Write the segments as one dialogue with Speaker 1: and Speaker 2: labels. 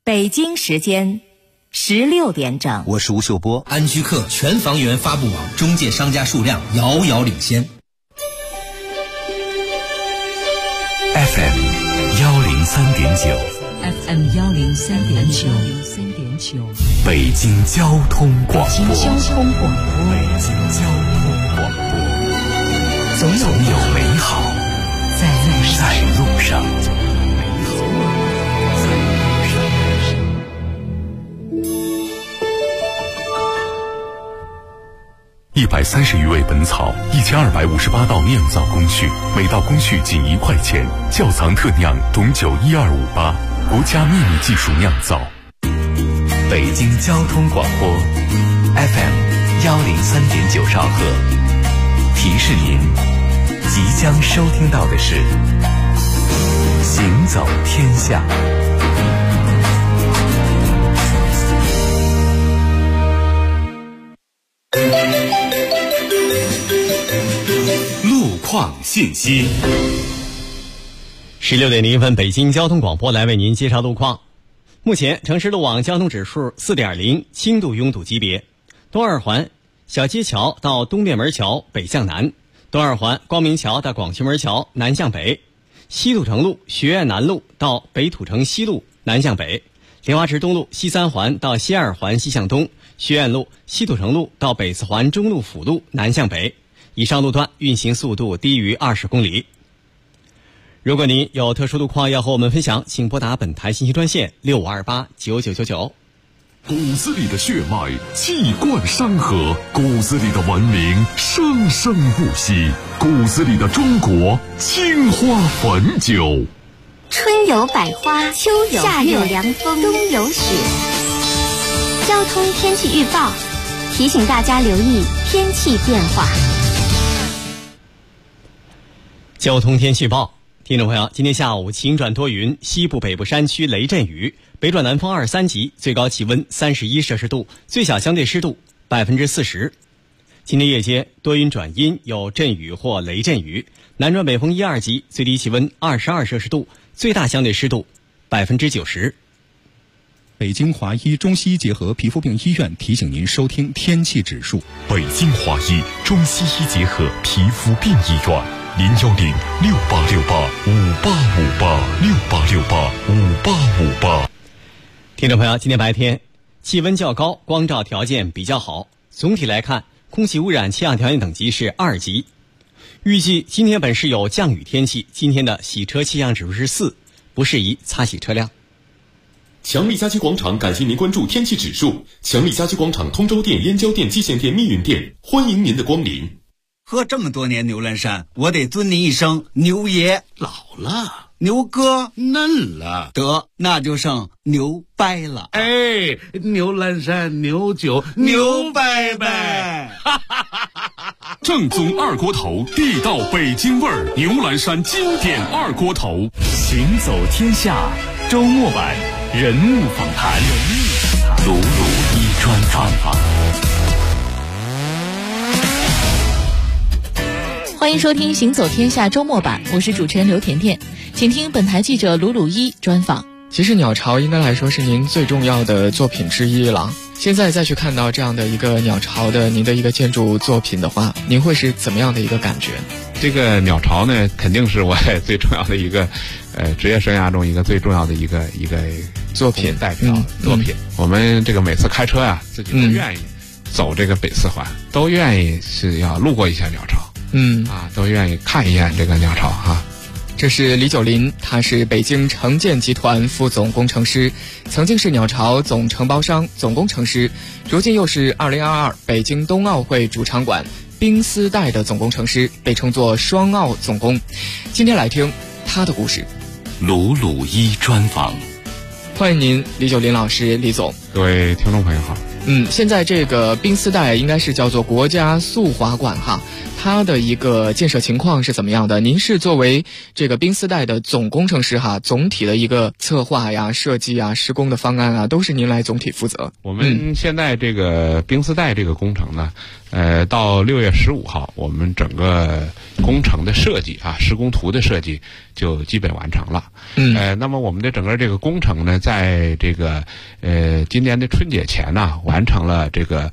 Speaker 1: 北京时间16点整。
Speaker 2: 我是吴秀波。
Speaker 3: 安居客全房源发布网中介商家数量遥遥领先。
Speaker 4: FM 103.9
Speaker 5: FM 103.9
Speaker 4: 北京交通广播。
Speaker 5: 北京交通广播，
Speaker 4: 总有美好在路上。130余味本草，1258道酿造工序，每道工序仅1块钱。窖藏特酿董酒12588，国家秘密技术酿造。北京交通广播 FM 103.9兆赫，提示您即将收听到的是行走天下。路况信息。
Speaker 6: 16点01分，北京交通广播来为您介绍路况。目前城市路网交通指数 4.0， 轻度拥堵级别。东二环小街桥到东便门桥北向南，东二环光明桥到广渠门桥南向北，西土城路学院南路到北土城西路南向北，莲花池东路西三环到西二环西向东，学院路西土城路到北四环中路辅路南向北。以上路段运行速度低于20公里。如果您有特殊路况要和我们分享，请拨打本台信息专线65289999。
Speaker 4: 骨子里的血脉气贯山河，骨子里的文明生生不息，骨子里的中国青花汾酒。
Speaker 7: 春有百花，秋有夏有凉风，冬有雪。交通天气预报提醒大家留意天气变化。
Speaker 6: 交通天气预报，听众朋友，今天下午晴转多云，西部北部山区雷阵雨，北转南风23级，最高气温31摄氏度，最小相对湿度40%。今天夜间多云转阴，有阵雨或雷阵雨，南转北风1、2级，最低气温22摄氏度，最大相对湿度90%。
Speaker 8: 北京华医中西医结合皮肤病医院提醒您收听天气指数。
Speaker 4: 北京华医中西医结合皮肤病医院，01068685858，68685858。
Speaker 6: 听众朋友，今天白天气温较高，光照条件比较好，总体来看，空气污染气象条件等级是2级。预计今天本市有降雨天气，今天的洗车气象指数是4，不适宜擦洗车辆。
Speaker 9: 强力家居广场感谢您关注天气指数。强力家居广场通州店、燕郊店、蓟县店、密云店，欢迎您的光临。
Speaker 10: 喝这么多年牛栏山，我得尊您一声牛爷。
Speaker 11: 老了，
Speaker 10: 牛哥
Speaker 11: 嫩了，
Speaker 10: 得那就剩牛掰了。
Speaker 11: 哎，牛栏山牛酒牛掰掰。
Speaker 4: 正宗二锅头，地道北京味儿，牛栏山经典二锅头。
Speaker 12: 行走天下周末版人物访谈，
Speaker 4: 鲁鲁一专访。
Speaker 5: 欢迎收听行走天下周末版，我是主持人刘甜甜，请听本台记者鲁鲁一专访。
Speaker 13: 其实鸟巢应该来说是您最重要的作品之一了，现在再去看到这样的一个鸟巢的您的一个建筑作品的话，您会是怎么样的一个感觉？
Speaker 14: 这个鸟巢呢，肯定是我最重要的一个职业生涯中一个最重要的一个
Speaker 13: 作品
Speaker 14: 代表作品。我们这个每次开车呀，自己都愿意走这个北四环，都愿意是要路过一下鸟巢。都愿意看一眼这个鸟巢哈。
Speaker 13: 这是李九林，他是北京城建集团副总工程师，曾经是鸟巢总承包商、总工程师，如今又是2022北京冬奥会主场馆冰丝带的总工程师，被称作双奥总工。今天来听他的故事。
Speaker 4: 鲁鲁一专访，
Speaker 13: 欢迎您，李九林老师，李总。
Speaker 14: 各位听众朋友好。
Speaker 13: 现在这个冰丝带应该是叫做国家速滑馆哈，它的一个建设情况是怎么样的？您是作为这个冰丝带的总工程师哈，总体的一个策划呀、设计啊、施工的方案啊，都是您来总体负责。
Speaker 14: 我们现在这个冰丝带这个工程呢， 到6月15号，我们整个工程的设计啊，施工图的设计就基本完成了。那么我们的整个这个工程呢，在这个今年的春节前呢，完成了这个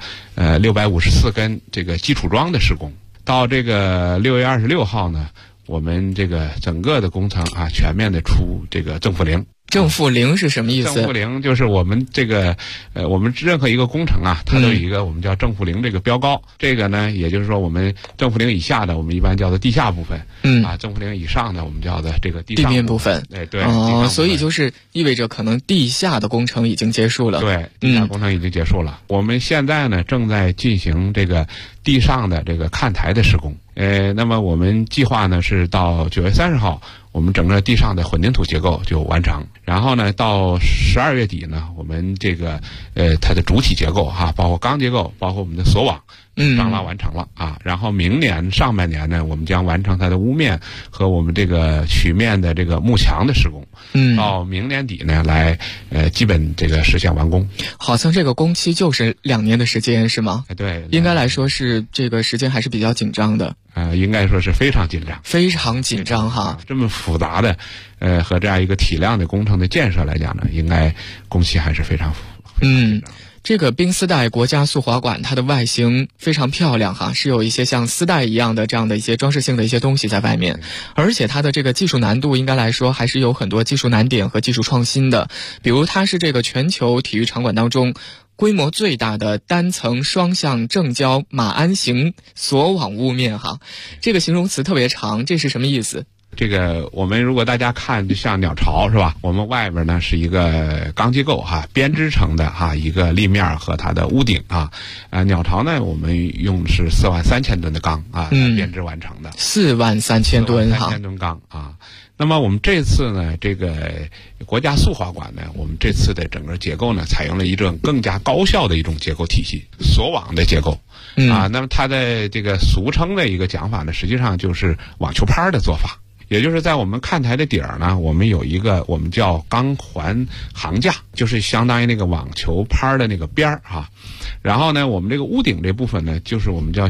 Speaker 14: 654根这个基础桩的施工。到这个6月26号呢，我们这个整个的工程啊，全面的出这个正负零。
Speaker 13: 正负零是什么意思？
Speaker 14: 正负零就是我们这个我们任何一个工程啊，它都有一个我们叫正负零这个标高。这个呢，也就是说我们正负零以下的，我们一般叫做地下部分。正负零以上的，我们叫做这个地面部分。对。
Speaker 13: 所以就是意味着可能地下的工程已经结束了。
Speaker 14: 对，地下工程已经结束了。我们现在呢，正在进行这个地上的这个看台的施工。那么我们计划呢是到9月30号。我们整个地上的混凝土结构就完成，然后呢，到12月底呢，我们这个它的主体结构哈，包括钢结构，包括我们的锁网，张拉完成了啊。然后明年上半年呢，我们将完成它的屋面和我们这个曲面的这个幕墙的施工。到明年底呢，来基本这个实现完工。
Speaker 13: 好像这个工期就是2年的时间是吗？
Speaker 14: 对，
Speaker 13: 应该来说是这个时间还是比较紧张的。
Speaker 14: 应该说是非常紧张，
Speaker 13: 非常紧张哈。
Speaker 14: 这么复杂的，和这样一个体量的工程的建设来讲呢，应该工期还是非常紧张。
Speaker 13: 这个冰丝带国家速滑馆，它的外形非常漂亮哈，是有一些像丝带一样的这样的一些装饰性的一些东西在外面，而且它的这个技术难度应该来说还是有很多技术难点和技术创新的，比如它是这个全球体育场馆当中规模最大的单层双向正交马鞍形锁网屋面哈，这个形容词特别长，这是什么意思？
Speaker 14: 这个我们如果大家看，就像鸟巢是吧？我们外边呢是一个钢结构哈，编织成的哈一个立面和它的屋顶啊。鸟巢呢，我们用的是43000吨的钢啊编织完成的。
Speaker 13: 43000吨哈
Speaker 14: ，43000吨钢啊。那么我们这次呢，这个国家速滑馆呢，我们这次的整个结构呢，采用了一种更加高效的一种结构体系，锁网的结构。那么它的这个俗称的一个讲法呢，实际上就是网球拍的做法。也就是在我们看台的底儿呢，我们有一个我们叫钢环行架，就是相当于那个网球拍的那个边儿啊。然后呢，我们这个屋顶这部分呢，就是我们叫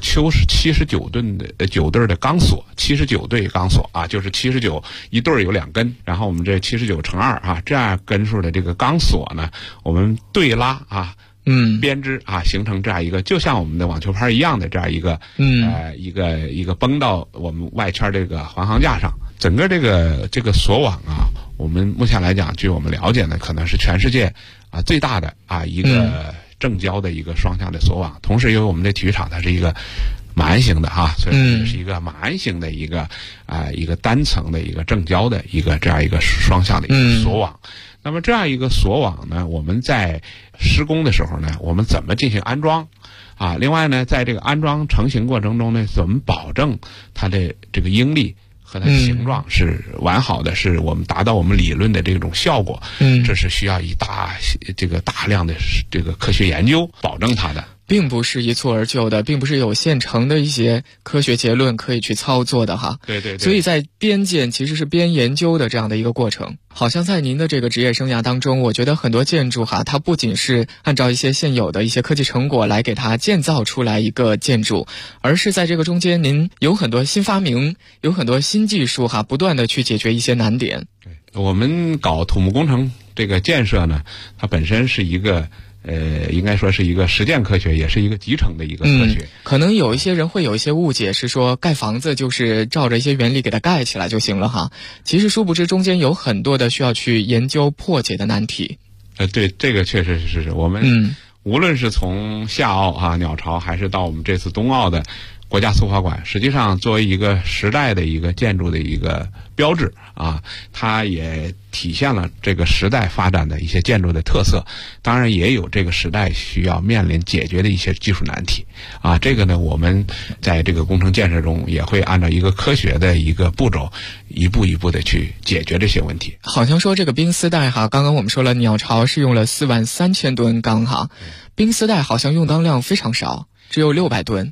Speaker 14: 79吨的9对的钢索，79对钢索啊，就是79一对有2根，然后我们这79乘2啊，这样根数的这个钢索呢，我们对拉啊。编织啊，形成这样一个就像我们的网球拍一样的这样一个一个绷到我们外圈这个环行架上。整个这个锁网啊，我们目前来讲，据我们了解呢，可能是全世界啊最大的啊一个正交的一个双向的锁网。同时，因为我们的体育场它是一个马鞍形的哈，所以是一个马鞍形的一个一个单层的一个正交的一个这样一个双向的一个锁网。那么这样一个锁网呢，我们在施工的时候呢，我们怎么进行安装啊？另外呢，在这个安装成型过程中呢，怎么保证它的这个应力和它的形状是完好的，是我们达到我们理论的这种效果。这是需要大量的这个科学研究保证它的。
Speaker 13: 并不是一蹴而就的，并不是有现成的一些科学结论可以去操作的哈。
Speaker 14: 对。
Speaker 13: 所以在边建其实是边研究的这样的一个过程。好像在您的这个职业生涯当中，我觉得很多建筑哈，它不仅是按照一些现有的一些科技成果来给它建造出来一个建筑，而是在这个中间您有很多新发明，有很多新技术哈，不断的去解决一些难点。
Speaker 14: 对，我们搞土木工程这个建设呢，它本身是一个应该说是一个实践科学，也是一个集成的一个科学。
Speaker 13: 可能有一些人会有一些误解，是说盖房子就是照着一些原理给它盖起来就行了哈。其实殊不知中间有很多的需要去研究破解的难题。
Speaker 14: 对，这个确实是我们无论是从夏奥啊鸟巢，还是到我们这次冬奥的国家速滑馆，实际上作为一个时代的一个建筑的一个标志啊，它也体现了这个时代发展的一些建筑的特色，当然也有这个时代需要面临解决的一些技术难题啊。这个呢，我们在这个工程建设中也会按照一个科学的一个步骤，一步一步的去解决这些问题。
Speaker 13: 好像说这个冰丝带哈，刚刚我们说了，鸟巢是用了43000吨钢哈，冰丝带好像用钢量非常少，只有600吨。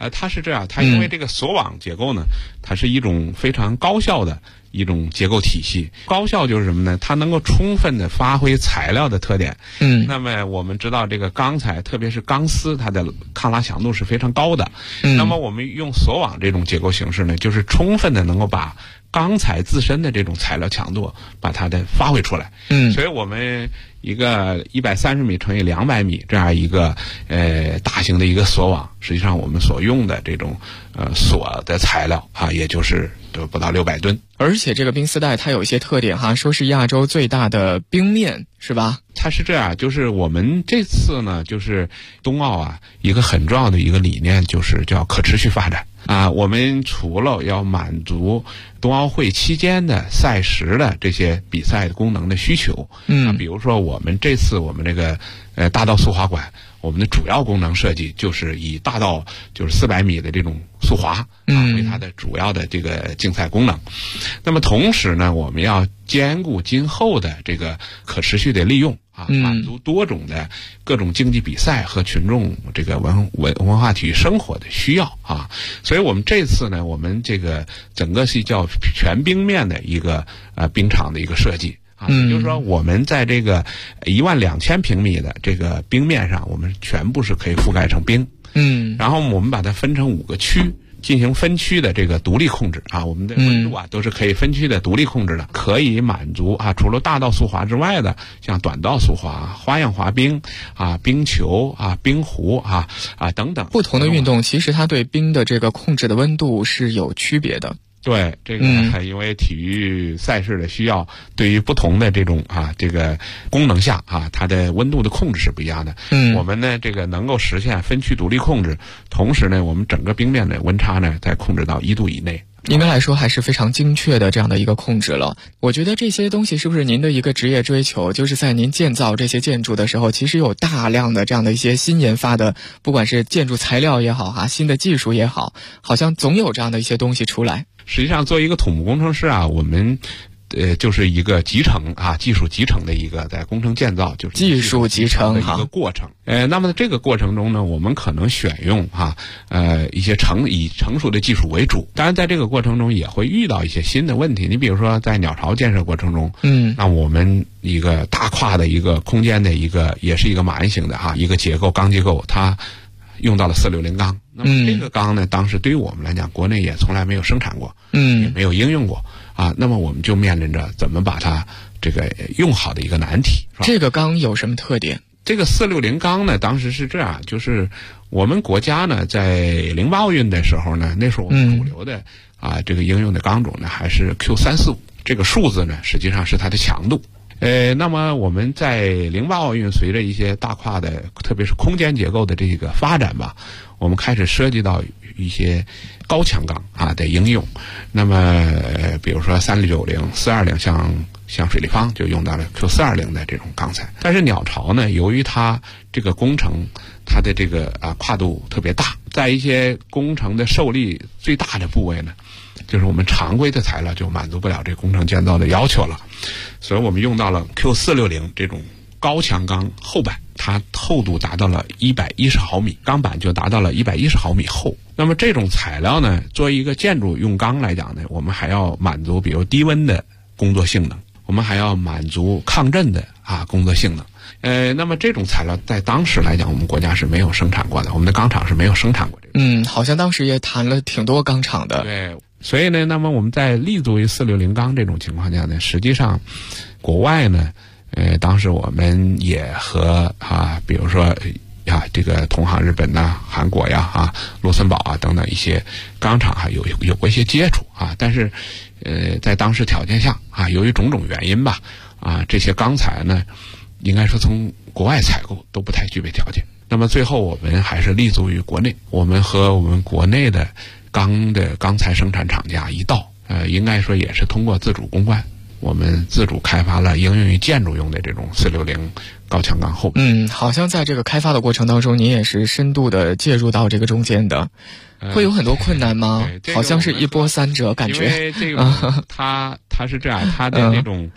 Speaker 14: 它是这样，它因为这个锁网结构呢，它是一种非常高效的一种结构体系。高效就是什么呢？它能够充分的发挥材料的特点。那么我们知道这个钢材，特别是钢丝，它的抗拉强度是非常高的。那么我们用锁网这种结构形式呢，就是充分的能够把钢材自身的这种材料强度把它的发挥出来。所以我们一个130米乘以200米这样一个大型的一个锁网，实际上我们所用的这种锁的材料也就是不到600吨。
Speaker 13: 而且这个冰丝带它有一些特点说是亚洲最大的冰面，是吧？
Speaker 14: 它是这样，就是我们这次呢，就是冬奥一个很重要的一个理念就是叫可持续发展。我们除了要满足冬奥会期间的赛时的这些比赛功能的需求，比如说我们这次我们这个大道速滑馆，我们的主要功能设计就是以大道就是400米的这种速滑为它的主要的这个竞赛功能。那么同时呢，我们要兼顾今后的这个可持续的利用满足多种的各种竞技比赛和群众这个文化体育生活的需要所以我们这次呢，我们这个整个是叫全冰面的一个冰场的一个设计也就是说我们在这个12000平米的这个冰面上，我们全部是可以覆盖成冰。然后我们把它分成5个区，进行分区的这个独立控制我们的温度都是可以分区的独立控制的，可以满足除了大道速滑之外的，像短道速滑、花样滑冰冰球冰壶等等
Speaker 13: 不同的运动，其实它对冰的这个控制的温度是有区别的。
Speaker 14: 对，这个因为体育赛事的需要，对于不同的这种这个功能下它的温度的控制是不一样的。我们呢这个能够实现分区独立控制，同时呢我们整个冰面的温差呢再控制到1度以内。
Speaker 13: 应该来说还是非常精确的这样的一个控制了。我觉得这些东西是不是您的一个职业追求，就是在您建造这些建筑的时候，其实有大量的这样的一些新研发的，不管是建筑材料也好新的技术也好，好像总有这样的一些东西出来。
Speaker 14: 实际上作为一个土木工程师我们就是一个集成技术集成的一个在工程建造就是
Speaker 13: 技术集成
Speaker 14: 的一个过程。那么这个过程中呢，我们可能选用一些以成熟的技术为主，当然在这个过程中也会遇到一些新的问题。你比如说在鸟巢建设过程中，那我们一个大跨的一个空间的一个也是一个马鞍形的一个结构钢结构，它用到了460钢。那么这个钢呢，当时对于我们来讲，国内也从来没有生产过，也没有应用过那么我们就面临着怎么把它这个用好的一个难题。
Speaker 13: 这个钢有什么特点？
Speaker 14: 这个460钢呢，当时是这样，就是我们国家呢在08奥运的时候呢，那时候我们主流的这个应用的钢种呢还是 Q345，这个数字呢实际上是它的强度。那么我们在08奥运随着一些大跨的特别是空间结构的这个发展吧，我们开始涉及到一些高强钢的应用。那么比如说3690、420，像水立方就用到了 Q420的这种钢材。但是鸟巢呢，由于它这个工程它的这个跨度特别大，在一些工程的受力最大的部位呢，就是我们常规的材料就满足不了这工程建造的要求了，所以我们用到了 Q460这种高强钢厚板，它厚度达到了110毫米，钢板就达到了110毫米厚。那么这种材料呢，作为一个建筑用钢来讲呢，我们还要满足比如低温的工作性能，我们还要满足抗震的工作性能。那么这种材料在当时来讲，我们国家是没有生产过的，我们的钢厂是没有生产过这个。
Speaker 13: 好像当时也谈了挺多钢厂的。
Speaker 14: 对，所以呢，那么我们在立足于460钢这种情况下呢，实际上国外呢，当时我们也和比如说这个同行日本韩国罗森堡等等一些钢厂有过一些接触但是在当时条件下由于种种原因吧这些钢材呢，应该说从国外采购都不太具备条件。那么最后我们还是立足于国内，我们和我们国内的钢材生产厂家一道，应该说也是通过自主攻关，我们自主开发了应用于建筑用的这种460高强钢厚板。
Speaker 13: 好像在这个开发的过程当中，您也是深度的介入到这个中间的，会有很多困难吗？好像是一波三折感觉。
Speaker 14: 因为这个它是这样，它的这种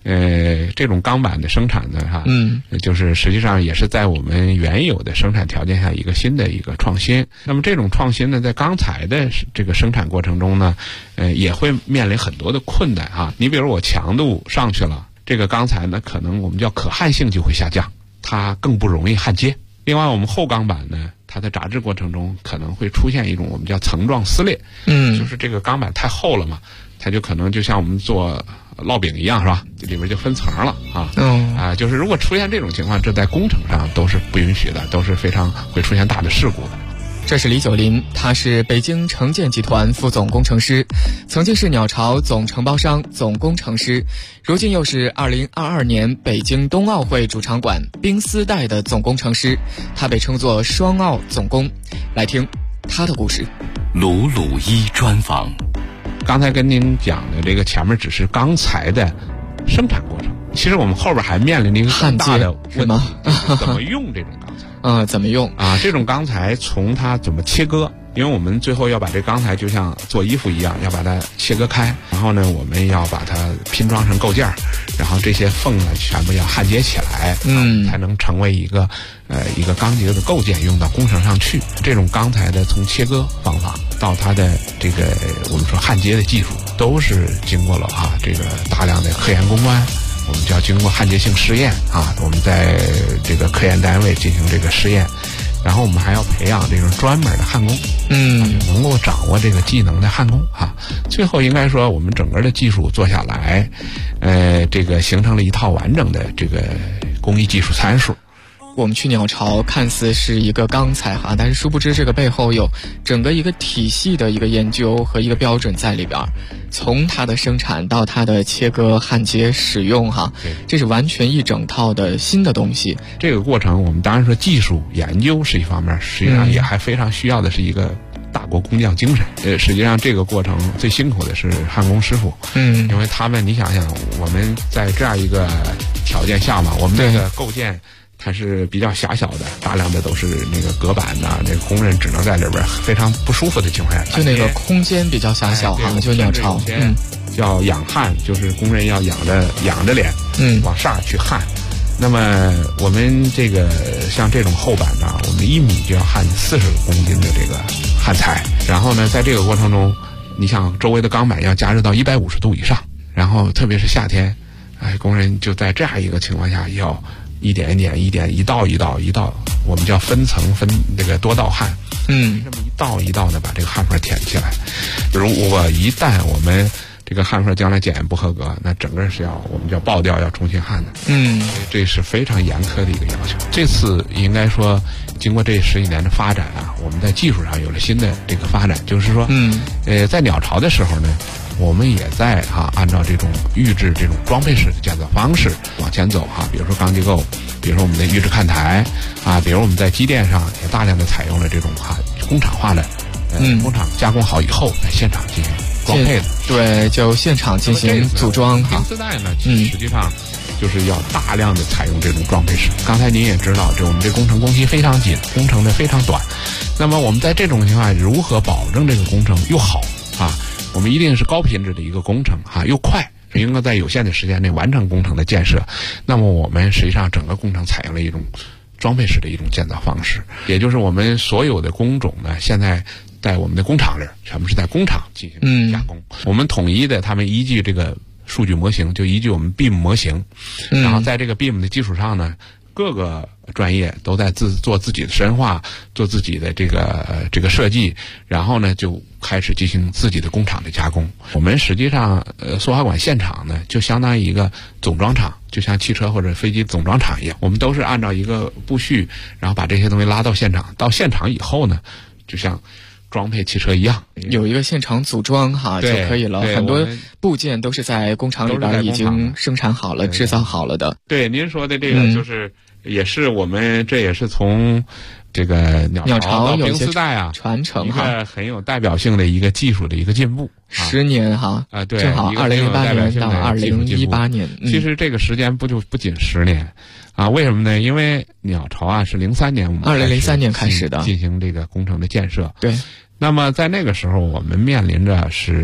Speaker 14: 这种钢板的生产呢，就是实际上也是在我们原有的生产条件下一个新的一个创新。那么这种创新呢，在钢材的这个生产过程中呢，也会面临很多的困难啊。你比如我强度上去了，这个钢材呢，可能我们叫可焊性就会下降，它更不容易焊接。另外，我们厚钢板呢，它在炸制过程中可能会出现一种我们叫层状撕裂，就是这个钢板太厚了嘛，它就可能就像我们做烙饼一样，是吧？里面就分层了啊。就是如果出现这种情况，这在工程上都是不允许的，都是非常会出现大的事故的。
Speaker 13: 这是李九林，他是北京城建集团副总工程师，曾经是鸟巢总承包商、总工程师，如今又是2022年北京冬奥会主场馆冰丝带的总工程师，他被称作双奥总工。来听他的故事。
Speaker 12: 鲁鲁一专访。
Speaker 14: 刚才跟您讲的这个前面只是钢材的生产过程，其实我们后边还面临一个更大的问题，怎么用这种钢材？
Speaker 13: 怎么用
Speaker 14: 啊？这种钢材从它怎么切割？因为我们最后要把这钢材就像做衣服一样，要把它切割开，然后呢，我们要把它拼装成构件，然后这些缝呢全部要焊接起来，才能成为一个钢结的构件用到工程上去。这种钢材的从切割方法到它的这个我们说焊接的技术，都是经过了这个大量的科研攻关。我们就要经过焊接性试验我们在这个科研单位进行这个试验，然后我们还要培养这种专门的焊工，能够掌握这个技能的焊工最后应该说我们整个的技术做下来，这个形成了一套完整的这个工艺技术参数。
Speaker 13: 我们去鸟巢看似是一个钢材但是殊不知这个背后有整个一个体系的一个研究和一个标准在里边，从它的生产到它的切割、焊接、使用这是完全一整套的新的东西。
Speaker 14: 这个过程我们当然说技术研究是一方面，实际上也还非常需要的是一个大国工匠精神。实际上这个过程最辛苦的是焊工师傅，因为他们你想想，我们在这样一个条件下嘛，我们这个构件它是比较狭小的，大量的都是那个隔板那个工人只能在里边非常不舒服的情况下，
Speaker 13: 就那个空间比较狭小就鸟巢
Speaker 14: 叫仰焊，就是工人要仰着脸往上去焊。那么我们这个像这种厚板呢，我们1米就要焊40公斤的这个焊材，然后呢在这个过程中，你想周围的钢板要加热到150度以上，然后特别是夏天，工人就在这样一个情况下要一点一道，我们叫分层这个多道焊，这么一道一道的把这个焊缝填起来。如果一旦我们这个焊缝将来检验不合格，那整个是要我们叫爆掉，要重新焊的。这是非常严苛的一个要求。这次应该说，经过这10几年的发展我们在技术上有了新的这个发展，就是说，在鸟巢的时候呢，我们也在按照这种预制这种装配式的建造方式往前走比如说钢结构，比如说我们的预制看台比如我们在机电上也大量的采用了这种工厂化的工厂加工好以后在现场进行装配的，
Speaker 13: 对，就现场进行组装
Speaker 14: 冰丝带呢，实际上就是要大量的采用这种装配式。刚才您也知道，我们这工程工期非常紧，工程的非常短。那么我们在这种情况下如何保证这个工程又好我们一定是高品质的一个工程又快，应该在有限的时间内完成工程的建设。那么我们实际上整个工程采用了一种装配式的一种建造方式，也就是我们所有的工种呢，现在在我们的工厂里全部是在工厂进行加工。我们统一的，他们依据这个数据模型，就依据我们 BIM 模型，然后在这个 BIM 的基础上呢，各个专业都在做自己的深化，做自己的这个设计，然后呢就开始进行自己的工厂的加工。我们实际上塑化管现场呢就相当于一个总装厂，就像汽车或者飞机总装厂一样，我们都是按照一个步序，然后把这些东西拉到现场。到现场以后呢，就像装配汽车一样，
Speaker 13: 有一个现场组装就可以了。很多部件都是在工厂里边已经生产好了、制造好了的。
Speaker 14: 对，您说的这个就是也是我们这也是从这个鸟巢到冰丝带
Speaker 13: 传承
Speaker 14: 一个很有代表性的一个技术的一个进步。
Speaker 13: 10年
Speaker 14: 对，
Speaker 13: 正好2008年到2018年。
Speaker 14: 其实这个时间不仅10年为什么呢？因为鸟巢是03年我们
Speaker 13: 2003年开始的
Speaker 14: 进行这个工程的建设。
Speaker 13: 对，
Speaker 14: 那么在那个时候我们面临着是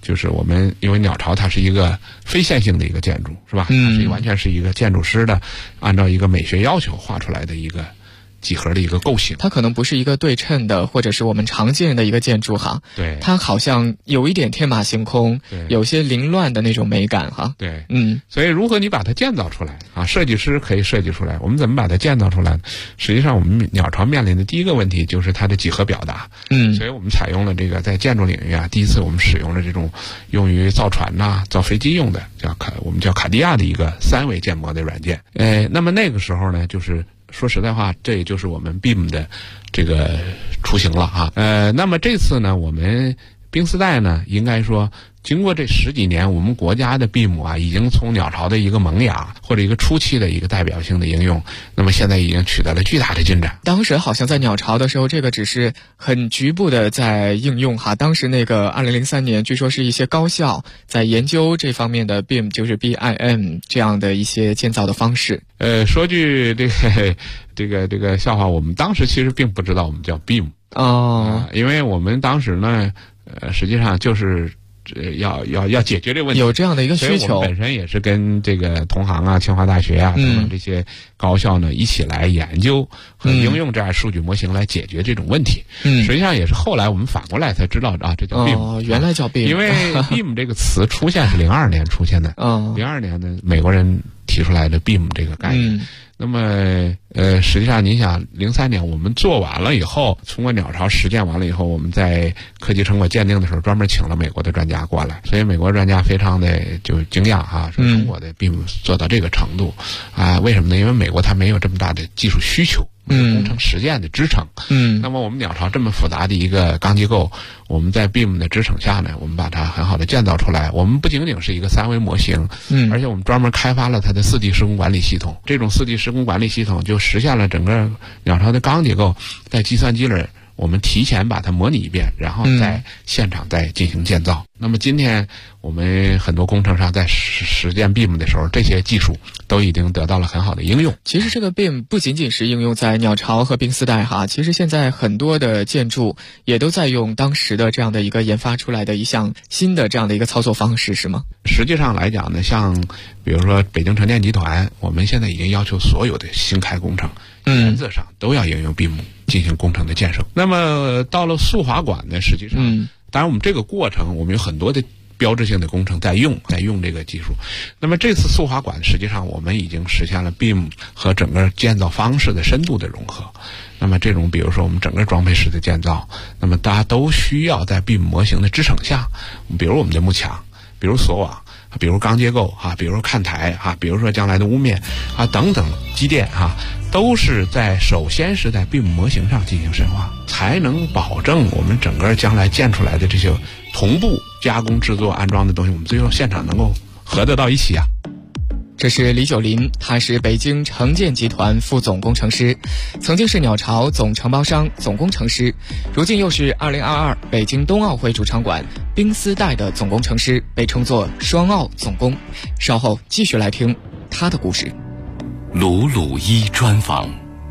Speaker 14: 就是我们因为鸟巢它是一个非线性的一个建筑，是吧？它是完全是一个建筑师的按照一个美学要求画出来的一个几何的一个构型。
Speaker 13: 它可能不是一个对称的，或者是我们常见的一个建筑哈。
Speaker 14: 对，
Speaker 13: 它好像有一点天马行空，有些凌乱的那种美感哈。
Speaker 14: 对，所以如何你把它建造出来啊？设计师可以设计出来，我们怎么把它建造出来呢？实际上，我们鸟巢面临的第一个问题就是它的几何表达。所以我们采用了这个在建筑领域啊，第一次我们使用了这种用于造船造飞机用的我们叫卡地亚的一个3维建模的软件。那么那个时候呢，就是说实在话，这也就是我们 BIM 的这个雏形了啊。那么这次呢，我们冰丝带呢，应该说经过这10几年，我们国家的 BIM 啊，已经从鸟巢的一个萌芽或者一个初期的一个代表性的应用，那么现在已经取得了巨大的进展。
Speaker 13: 当时好像在鸟巢的时候，这个只是很局部的在应用哈。当时那个2003年，据说是一些高校在研究这方面的 BIM， 就是 BIM 这样的一些建造的方式。
Speaker 14: 说句这个笑话，我们当时其实并不知道我们叫 BIM 因为我们当时呢，实际上就是要解决这个问题，
Speaker 13: 有这样的一个需求。
Speaker 14: 所以我们本身也是跟这个同行啊、清华大学啊等等这些高校呢一起来研究和应用这样数据模型来解决这种问题。实际上也是后来我们反过来才知道啊，这叫 BIM。
Speaker 13: 原来叫 BIM，
Speaker 14: 因为 BIM 这个词出现是02年出现的。02年的美国人提出来的 BIM 这个概念。那么实际上您想03年我们做完了以后，通过鸟巢实践完了以后，我们在科技成果鉴定的时候专门请了美国的专家过来，所以美国专家非常的就惊讶啊，说中国的 BIM 做到这个程度啊，为什么呢？因为美国它没有这么大的技术需求，工程实践的支撑。那么我们鸟巢这么复杂的一个钢机构，我们在 BIM 的支撑下呢，我们把它很好的建造出来。我们不仅仅是一个3维模型，而且我们专门开发了它的4D 施工管理系统。这种4D 施工管理系统就实现了整个鸟巢的钢结构在计算机里我们提前把它模拟一遍，然后在现场再进行建造。那么今天我们很多工程上在实践 BIM 的时候，这些技术都已经得到了很好的应用。
Speaker 13: 其实这个 BIM 不仅仅是应用在鸟巢和冰丝带哈，其实现在很多的建筑也都在用当时的这样的一个研发出来的一项新的这样的一个操作方式，是吗？
Speaker 14: 实际上来讲呢，像比如说北京城电集团，我们现在已经要求所有的新开工程原则上都要应用 BIM 进行工程的建设。那么到了速滑管呢，实际上当然我们这个过程我们有很多的标志性的工程在用这个技术。那么这次速滑管实际上我们已经实现了 BIM 和整个建造方式的深度的融合。那么这种比如说我们整个装配式的建造，那么大家都需要在 BIM 模型的支撑下，比如我们的幕墙，比如锁网，比如钢结构啊，比如看台啊，比如说将来的屋面啊等等机电啊，都是首先是在 BIM 模型上进行深化，才能保证我们整个将来建出来的这些同步加工制作安装的东西，我们最后现场能够合得到一起啊。
Speaker 13: 这是李九林，他是北京城建集团副总工程师，曾经是鸟巢总承包商、总工程师，如今又是2022北京冬奥会主场馆冰丝带的总工程师，被称作双奥总工。稍后继续来听他的故事。
Speaker 12: 鲁鲁一专访。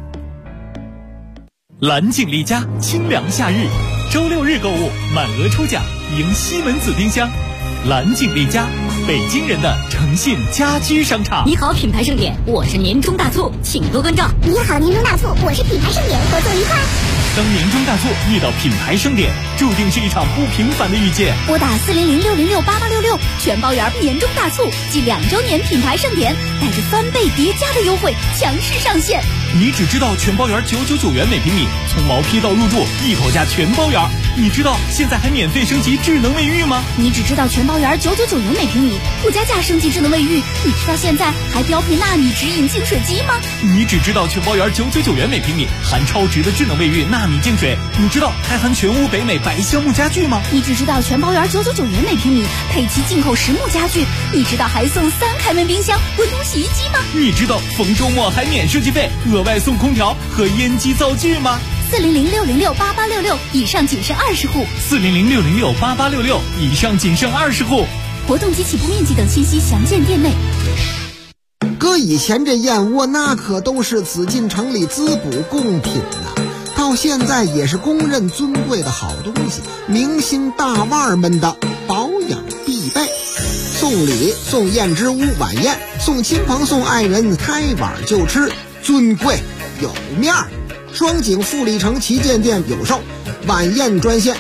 Speaker 12: 蓝景丽家清凉夏日，周6日购物满额抽奖，赢西门子冰箱。蓝景丽家，北京人的诚信家居商场。
Speaker 2: 你好，品牌盛典，我是年终大促，请多关照。
Speaker 15: 你好，年终大促，我是品牌盛典，合作愉快。
Speaker 12: 当年终大促遇到品牌盛典，注定是一场不平凡的遇见。
Speaker 2: 拨打400-606-8866，全包圆年终大促暨2周年品牌盛典，带着翻倍叠加的优惠强势上线。
Speaker 12: 你只知道全包圆999元每平米，从毛坯到入住一口价全包圆。你知道现在还免费升级智能卫浴吗？
Speaker 2: 你只知道全包圆999元每平米，不加价升级智能卫浴。你知道现在还标配纳米直饮净水机吗？
Speaker 12: 你只知道全包圆999元每平米，含超值的智能卫浴纳米净水。你知道还含全屋北美白橡木家具吗？
Speaker 2: 你只知道全包圆999元每平米，配齐进口实木家具。你知道还送3开门冰箱、滚筒洗衣机吗？
Speaker 12: 你知道逢周末还免设计费，额外送空调和烟机灶具吗
Speaker 2: ？400-606-8866，以上仅剩20户。
Speaker 12: 400-606-8866，以上仅剩20户。
Speaker 2: 活动及起步面积等信息详见店内。
Speaker 16: 搁以前这燕窝那可都是紫禁城里滋补贡品呐，到现在也是公认尊贵的好东西，明星大腕们的保养备。送礼送燕之屋晚宴，送亲朋送爱人开碗就吃，尊贵有面儿。双井富力城旗舰店有售，晚宴专线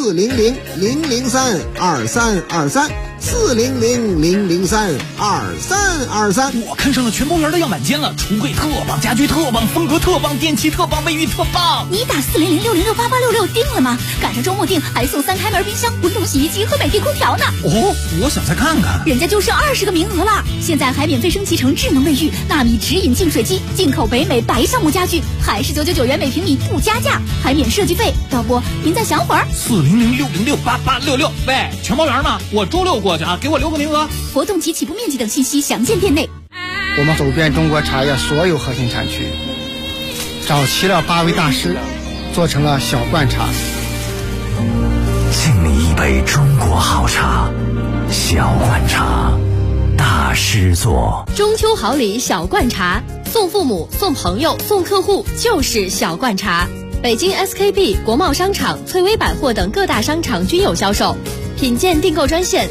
Speaker 16: 400-003-2323，400-003-2323。
Speaker 12: 我看上了全包园的样板间了，橱柜特棒，家具特棒，风格特棒，电器特棒，卫浴特棒。
Speaker 2: 你打400-606-8866定了吗？赶上周末定还送3开门冰箱、滚筒洗衣机和美的空调呢。
Speaker 12: 哦，我想再看看。
Speaker 2: 人家就剩20个名额了，现在还免费升级成智能卫浴、纳米直饮净水机，进口北美白橡木家具，还是999元每平米不加价，还免设计费。要不您再想会儿
Speaker 12: ？400-606-8866。喂，全包园吗？我周6过去啊，给我留个名额。
Speaker 2: 活动及起步面积等信息详见店内。
Speaker 17: 我们走遍中国茶叶所有核心产区，找齐了8位大师，做成了小罐茶。
Speaker 18: 敬你一杯中国好茶，小罐茶，大师做。
Speaker 19: 中秋好礼小罐茶，送父母、送朋友、送客户就是小罐茶。北京 SKP、国贸商场、翠微百货等各大商场均有销售，品鉴订购专线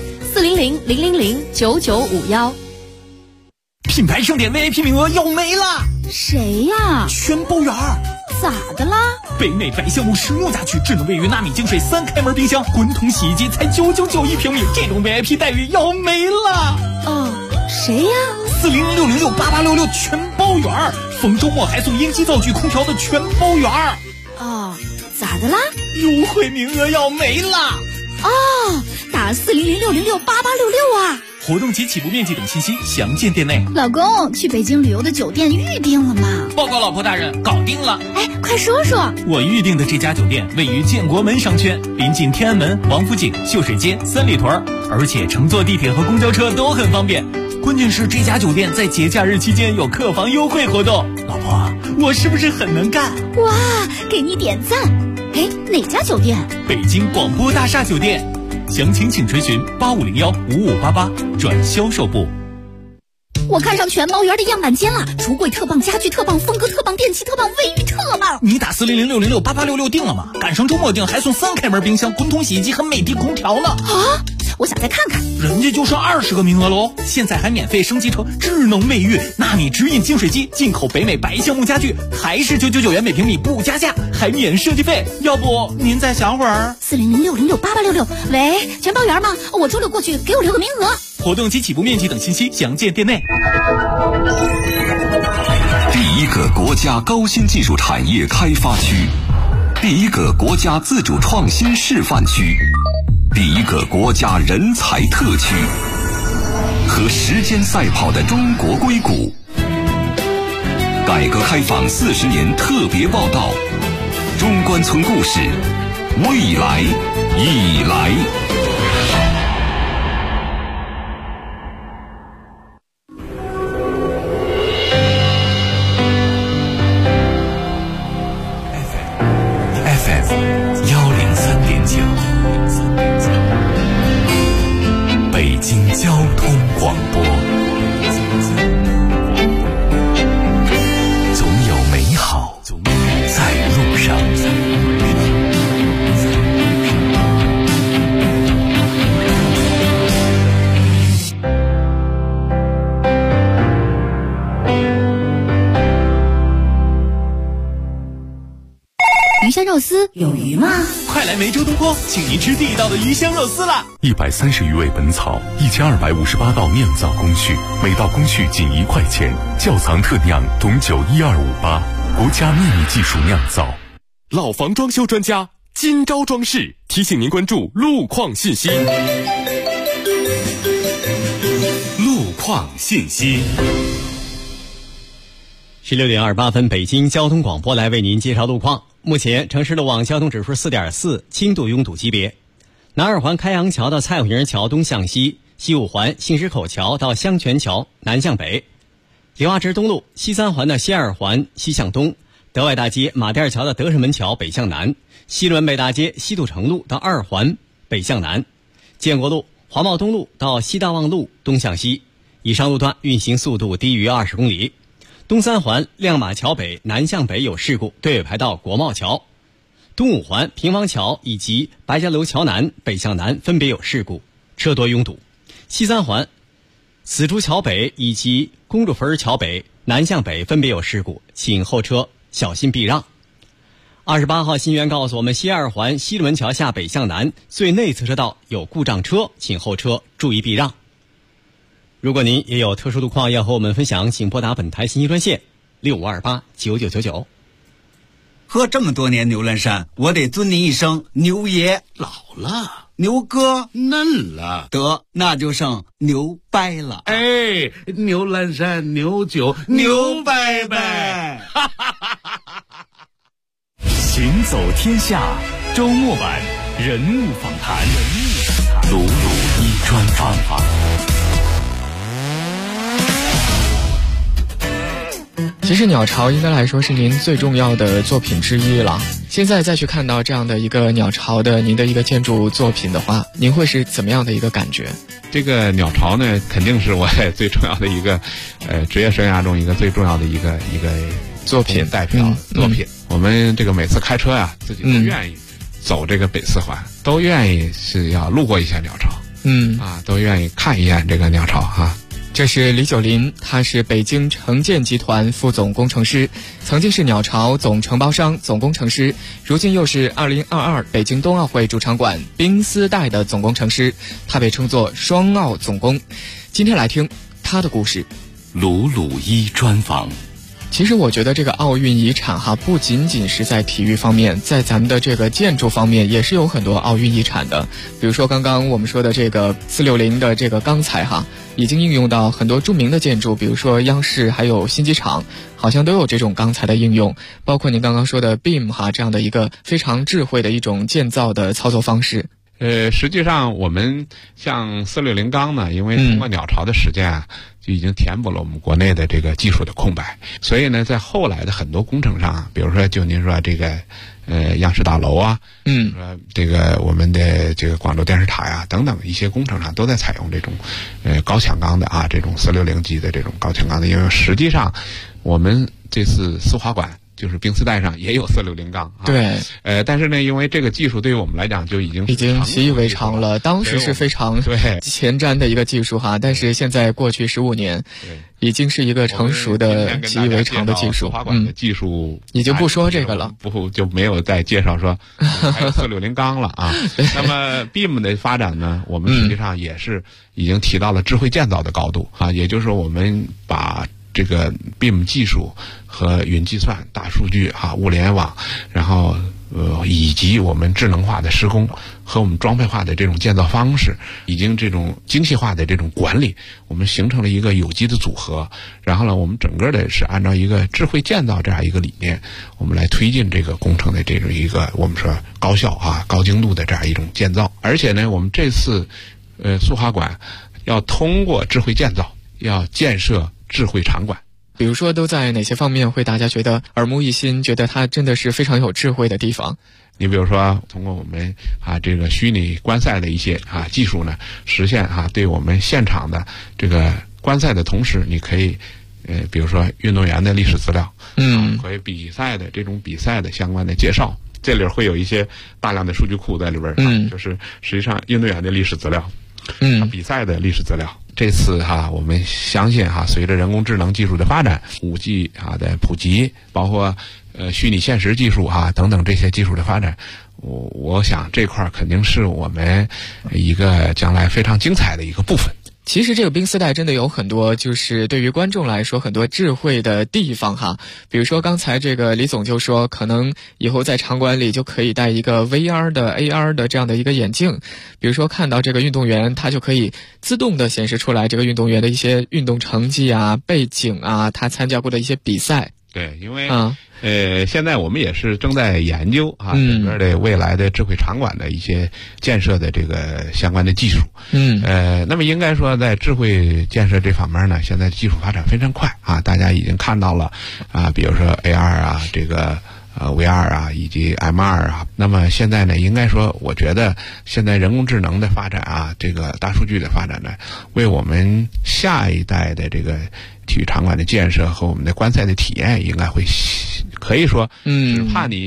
Speaker 19: 400-000-9951。
Speaker 12: 品牌盛典 VIP 名额要没了。
Speaker 2: 谁呀？
Speaker 12: 全包园。
Speaker 2: 咋的啦？
Speaker 12: 北美白橡木16家具，智能卫浴、纳米净水3开门冰箱、滚筒洗衣机才999一平米，这种 VIP 待遇要没了。
Speaker 2: 谁呀
Speaker 12: ？400-606-8866全包园，逢周末还送烟机、灶具、空调的全包园。
Speaker 2: 咋的啦？
Speaker 12: 优惠名额要没了。
Speaker 2: 打400-606-8866啊！
Speaker 12: 活动及起步面积等信息详见店内。
Speaker 2: 老公，去北京旅游的酒店预定了吗？
Speaker 12: 报告老婆大人，搞定了。
Speaker 2: 快说说。
Speaker 12: 我预定的这家酒店位于建国门商圈，临近天安门、王府井、秀水街、三里屯，而且乘坐地铁和公交车都很方便。关键是这家酒店在节假日期间有客房优惠活动。老婆，我是不是很能干？
Speaker 2: 哇，给你点赞。哪家酒店？
Speaker 12: 北京广播大厦酒店。详情请垂询8501-5588转销售部。
Speaker 2: 我看上全包园的样板间了，橱柜特棒，家具特棒，风格特棒，电器特棒，卫浴特棒。
Speaker 12: 你打400-606-8866定了吗？赶上周末定还送3开门冰箱、滚筒洗衣机和美的空调呢。
Speaker 2: 我想再看看。
Speaker 12: 人家就剩20个名额喽，现在还免费升级成智能卫浴、纳米直饮净水机，进口北美白橡木家具，还是999元每平米不加价，还免设计费。要不您再想会儿
Speaker 2: ？400-606-8866。喂，全包园吗？我周6过去，给我留个名额。
Speaker 12: 活动及起步面积等信息详见店内。
Speaker 20: 第一个国家高新技术产业开发区，第一个国家自主创新示范区，第一个国家人才特区，和时间赛跑的中国硅谷。改革开放40年特别报道，中关村故事，未来已来。
Speaker 4: 北京交通广播，总有美好在路上。
Speaker 2: 鱼香肉丝有鱼吗？
Speaker 12: 快来梅州东坡，请您吃地道的鱼香肉丝啦
Speaker 4: ！130余味本草，1258道酿造工序，每道工序仅1块钱，窖藏特酿董酒12588，国家秘密技术酿造。
Speaker 9: 老房装修专家金招装饰提醒您关注路况信息。路况信息。
Speaker 6: 16点28分，北京交通广播来为您介绍路况。目前城市路网交通指数 4.4， 轻度拥堵级别。南二环开阳桥到蔡虎营桥东向西，西五环杏石口桥到香泉桥南向北。梨花池东路西三环的西二环西向东，德外大街马甸桥的德胜门桥北向南，西仑北大街西渡城路到二环北向南。建国路华贸东路到西大望路东向西，以上路段运行速度低于20公里。东三环亮马桥北南向北有事故，队尾排到国贸桥。东五环平房桥以及白家楼桥南北向南分别有事故，车多拥堵。 西三环死猪桥北以及公主坟桥北南向北分别有事故，请后车小心避让。28号新源告诉我们，西二环西直门桥下北向南最内侧车道有故障车，请后车注意避让。如果您也有特殊路况要和我们分享，请拨打本台信息专线65289999。
Speaker 10: 喝这么多年牛栏山，我得尊您一声牛爷。
Speaker 11: 老了，
Speaker 10: 牛哥
Speaker 11: 嫩了，
Speaker 10: 得那就剩牛掰了。
Speaker 11: 哎，牛栏山牛酒牛掰掰。
Speaker 18: 行走天下周末版人物访谈，鲁鲁一专访。
Speaker 13: 其实鸟巢应该来说是您最重要的作品之一了。现在再去看到这样的一个鸟巢的您的一个建筑作品的话，您会是怎么样的一个感觉？
Speaker 14: 这个鸟巢呢，肯定是我最重要的一个职业生涯中一个最重要的一个
Speaker 13: 作品
Speaker 14: 代表作品。我们这个每次开车呀，自己都愿意走这个北四环，都愿意是要路过一下鸟巢，都愿意看一眼这个鸟巢哈。
Speaker 13: 这是李九林，他是北京城建集团副总工程师，曾经是鸟巢总承包商、总工程师，如今又是2022北京冬奥会主场馆冰丝带的总工程师，他被称作双奥总工。今天来听他的故事。
Speaker 18: 鲁鲁一专访。
Speaker 13: 其实我觉得这个奥运遗产不仅仅是在体育方面，在咱们的这个建筑方面也是有很多奥运遗产的。比如说刚刚我们说的这个460的这个钢材已经应用到很多著名的建筑，比如说央视还有新机场，好像都有这种钢材的应用。包括您刚刚说的 BIM 这样的一个非常智慧的一种建造的操作方式。
Speaker 14: 实际上我们像460钢呢，因为通过鸟巢的实践就已经填补了我们国内的这个技术的空白，所以呢，在后来的很多工程上，比如说就您说这个央视大楼说这个我们的这个广州电视塔呀等等一些工程上都在采用这种高强钢的这种460级的这种高强钢的应用。实际上我们这次四华馆就是冰丝带上也有460钢
Speaker 13: 对，
Speaker 14: 但是呢，因为这个技术对于我们来讲就已经
Speaker 13: 习以为常了，当时是非常前瞻的一个技术但是现在过去15年，已经是一个成熟的习以为常的技术。
Speaker 14: 华馆的技术
Speaker 13: 已经不说这个了，
Speaker 14: 就没有再介绍说还有460钢了那么 BIM 的发展呢，我们实际上也是已经提到了智慧建造的高度也就是说我们把这个 BIM 技术和云计算、大数据物联网，然后以及我们智能化的施工和我们装配化的这种建造方式，已经这种精细化的这种管理，我们形成了一个有机的组合。然后呢，我们整个的是按照一个智慧建造这样一个理念，我们来推进这个工程的这种一个我们说高效高精度的这样一种建造。而且呢，我们这次速华馆要通过智慧建造，要建设智慧场馆。
Speaker 13: 比如说都在哪些方面会大家觉得耳目一新，觉得它真的是非常有智慧的地方？
Speaker 14: 你比如说通过我们这个虚拟观赛的一些技术呢，实现对我们现场的这个观赛的同时，你可以比如说运动员的历史资料，可以比赛的这种比赛的相关的介绍，这里会有一些大量的数据库在里边就是实际上运动员的历史资料，比赛的历史资料。这次我们相信随着人工智能技术的发展，5G 的普及，包括虚拟现实技术等等这些技术的发展，我想这块肯定是我们一个将来非常精彩的一个部分。
Speaker 13: 其实这个冰丝带真的有很多，就是对于观众来说很多智慧的地方比如说刚才这个李总就说，可能以后在场馆里就可以戴一个 VR 的 AR 的这样的一个眼镜，比如说看到这个运动员，他就可以自动的显示出来这个运动员的一些运动成绩背景他参加过的一些比赛。
Speaker 14: 对，因为现在我们也是正在研究整个的未来的智慧场馆的一些建设的这个相关的技术。那么应该说在智慧建设这方面呢，现在技术发展非常快大家已经看到了比如说 AR 这个VR 以及 MR 那么现在呢，应该说我觉得现在人工智能的发展这个大数据的发展呢，为我们下一代的这个体育场馆的建设和我们的观赛的体验，应该会可以说只怕你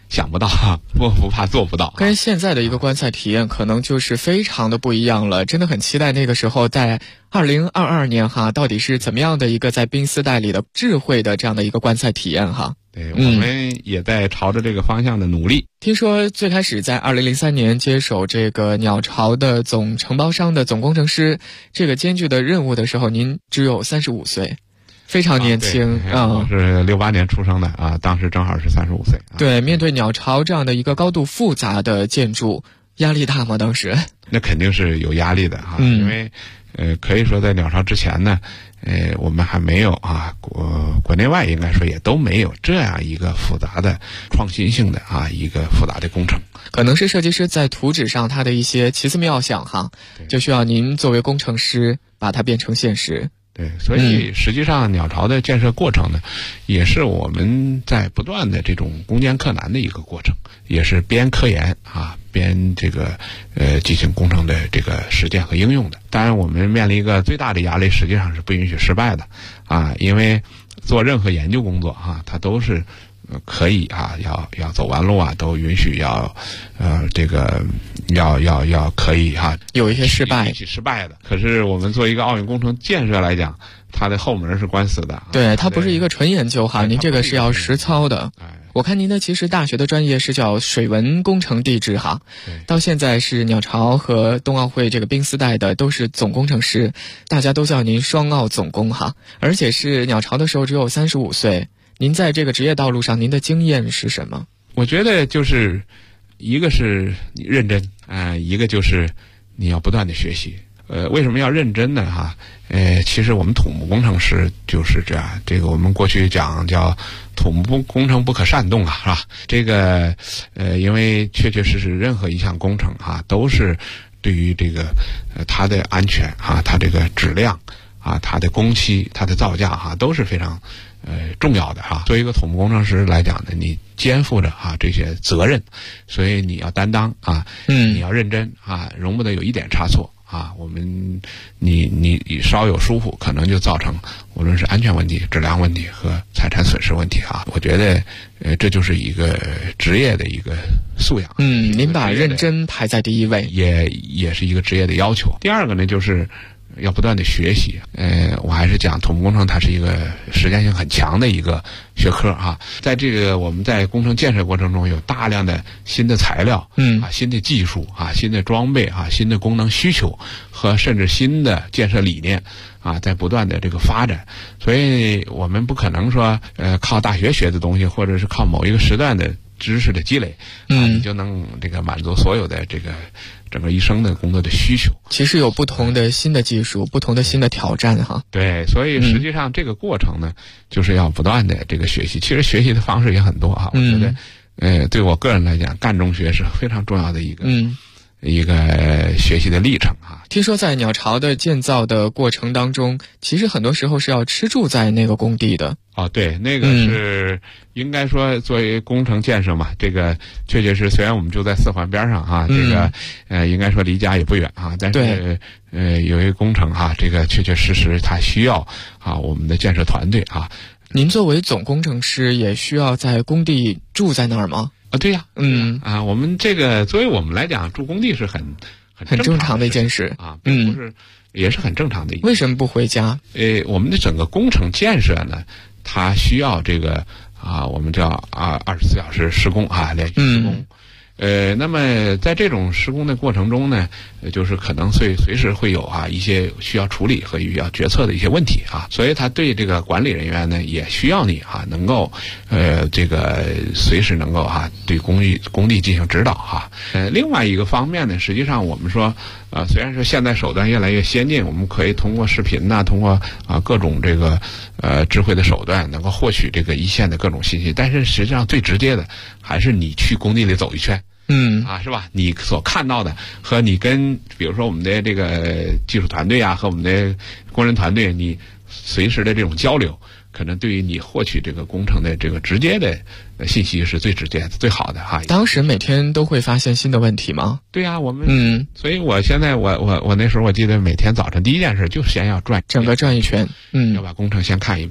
Speaker 14: 想不到，不怕做不到。
Speaker 13: 跟现在的一个观赛体验可能就是非常的不一样了，真的很期待那个时候在2022年到底是怎么样的一个在冰丝带里的智慧的这样的一个观赛体验
Speaker 14: 对，我们也在朝着这个方向的努力。
Speaker 13: 听说最开始在2003年接手这个鸟巢的总承包商的总工程师这个艰巨的任务的时候，您只有35岁。非常年轻
Speaker 14: 我是68年出生的当时正好是35岁。
Speaker 13: 对，面对鸟巢这样的一个高度复杂的建筑，压力大吗？当时
Speaker 14: 那肯定是有压力的因为可以说在鸟巢之前呢我们还没有国内外应该说也都没有这样一个复杂的创新性的一个复杂的工程。
Speaker 13: 可能是设计师在图纸上他的一些奇思妙想就需要您作为工程师把它变成现实。
Speaker 14: 对，所以实际上鸟巢的建设过程呢，也是我们在不断的这种攻坚克难的一个过程，也是边科研边这个进行工程的这个实践和应用的。当然我们面临一个最大的压力，实际上是不允许失败的因为做任何研究工作它都是可以要走弯路都允许要这个要可以
Speaker 13: 有一些失败
Speaker 14: 的。可是我们做一个奥运工程建设来讲，它的后门是关死的。
Speaker 13: 对，它不是一个纯研究您这个是要实操的。我看您的其实大学的专业是叫水文工程地质到现在是鸟巢和冬奥会这个冰丝带的都是总工程师，大家都叫您双奥总工而且是鸟巢的时候只有35岁。您在这个职业道路上您的经验是什么？
Speaker 14: 我觉得就是一个是你认真一个就是你要不断的学习。为什么要认真呢其实我们土木工程师就是这样，这个我们过去讲叫土木工程不可擅动是吧？这个因为确确实实任何一项工程都是对于这个它的安全它这个质量它的工期它的造价都是非常重要的作为一个土木工程师来讲呢，你肩负着这些责任，所以你要担当你要认真容不得有一点差错我们你稍有疏忽，可能就造成无论是安全问题、质量问题和财产损失问题我觉得这就是一个职业的一个素养。
Speaker 13: 您把认真排在第一位，
Speaker 14: 也是一个职业的要求。第二个呢，就是要不断的学习。我还是讲土木工程它是一个实践性很强的一个学科在这个我们在工程建设过程中有大量的新的材料新的技术新的装备新的功能需求和甚至新的建设理念在不断的这个发展。所以我们不可能说靠大学学的东西或者是靠某一个时段的知识的积累你就能这个满足所有的这个整个一生的工作的需求。
Speaker 13: 其实有不同的新的技术，不同的新的挑战
Speaker 14: 对，所以实际上这个过程呢就是要不断的这个学习。其实学习的方式也很多我觉得对我个人来讲，干中学是非常重要的一个学习的历程
Speaker 13: 听说在鸟巢的建造的过程当中，其实很多时候是要吃住在那个工地的
Speaker 14: 对，那个是应该说作为工程建设嘛，这个确确实虽然我们就在4环边上这个应该说离家也不远但是有一个工程这个确确实实它需要我们的建设团队
Speaker 13: 您作为总工程师也需要在工地住在那儿吗？
Speaker 14: 对呀我们这个作为我们来讲住工地是很
Speaker 13: 正常的一件事
Speaker 14: 并不是也是很正常的一件事。
Speaker 13: 为什么不回家？
Speaker 14: 我们的整个工程建设呢，它需要这个我们叫24小时施工连续施工那么在这种施工的过程中呢，就是可能随时会有一些需要处理和需要决策的一些问题所以他对这个管理人员呢也需要你能够这个随时能够对工地进行指导另外一个方面呢，实际上我们说虽然说现在手段越来越先进，我们可以通过视频通过各种这个智慧的手段能够获取这个一线的各种信息，但是实际上最直接的还是你去工地里走一圈是吧？你所看到的和你跟比如说我们的这个技术团队和我们的工人团队你随时的这种交流，可能对于你获取这个工程的这个直接的信息是最直接的最好的
Speaker 13: 当时每天都会发现新的问题吗？
Speaker 14: 对呀我们所以我现在我那时候我记得每天早晨第一件事就先要转
Speaker 13: 整个转一圈
Speaker 14: 要把工程先看一遍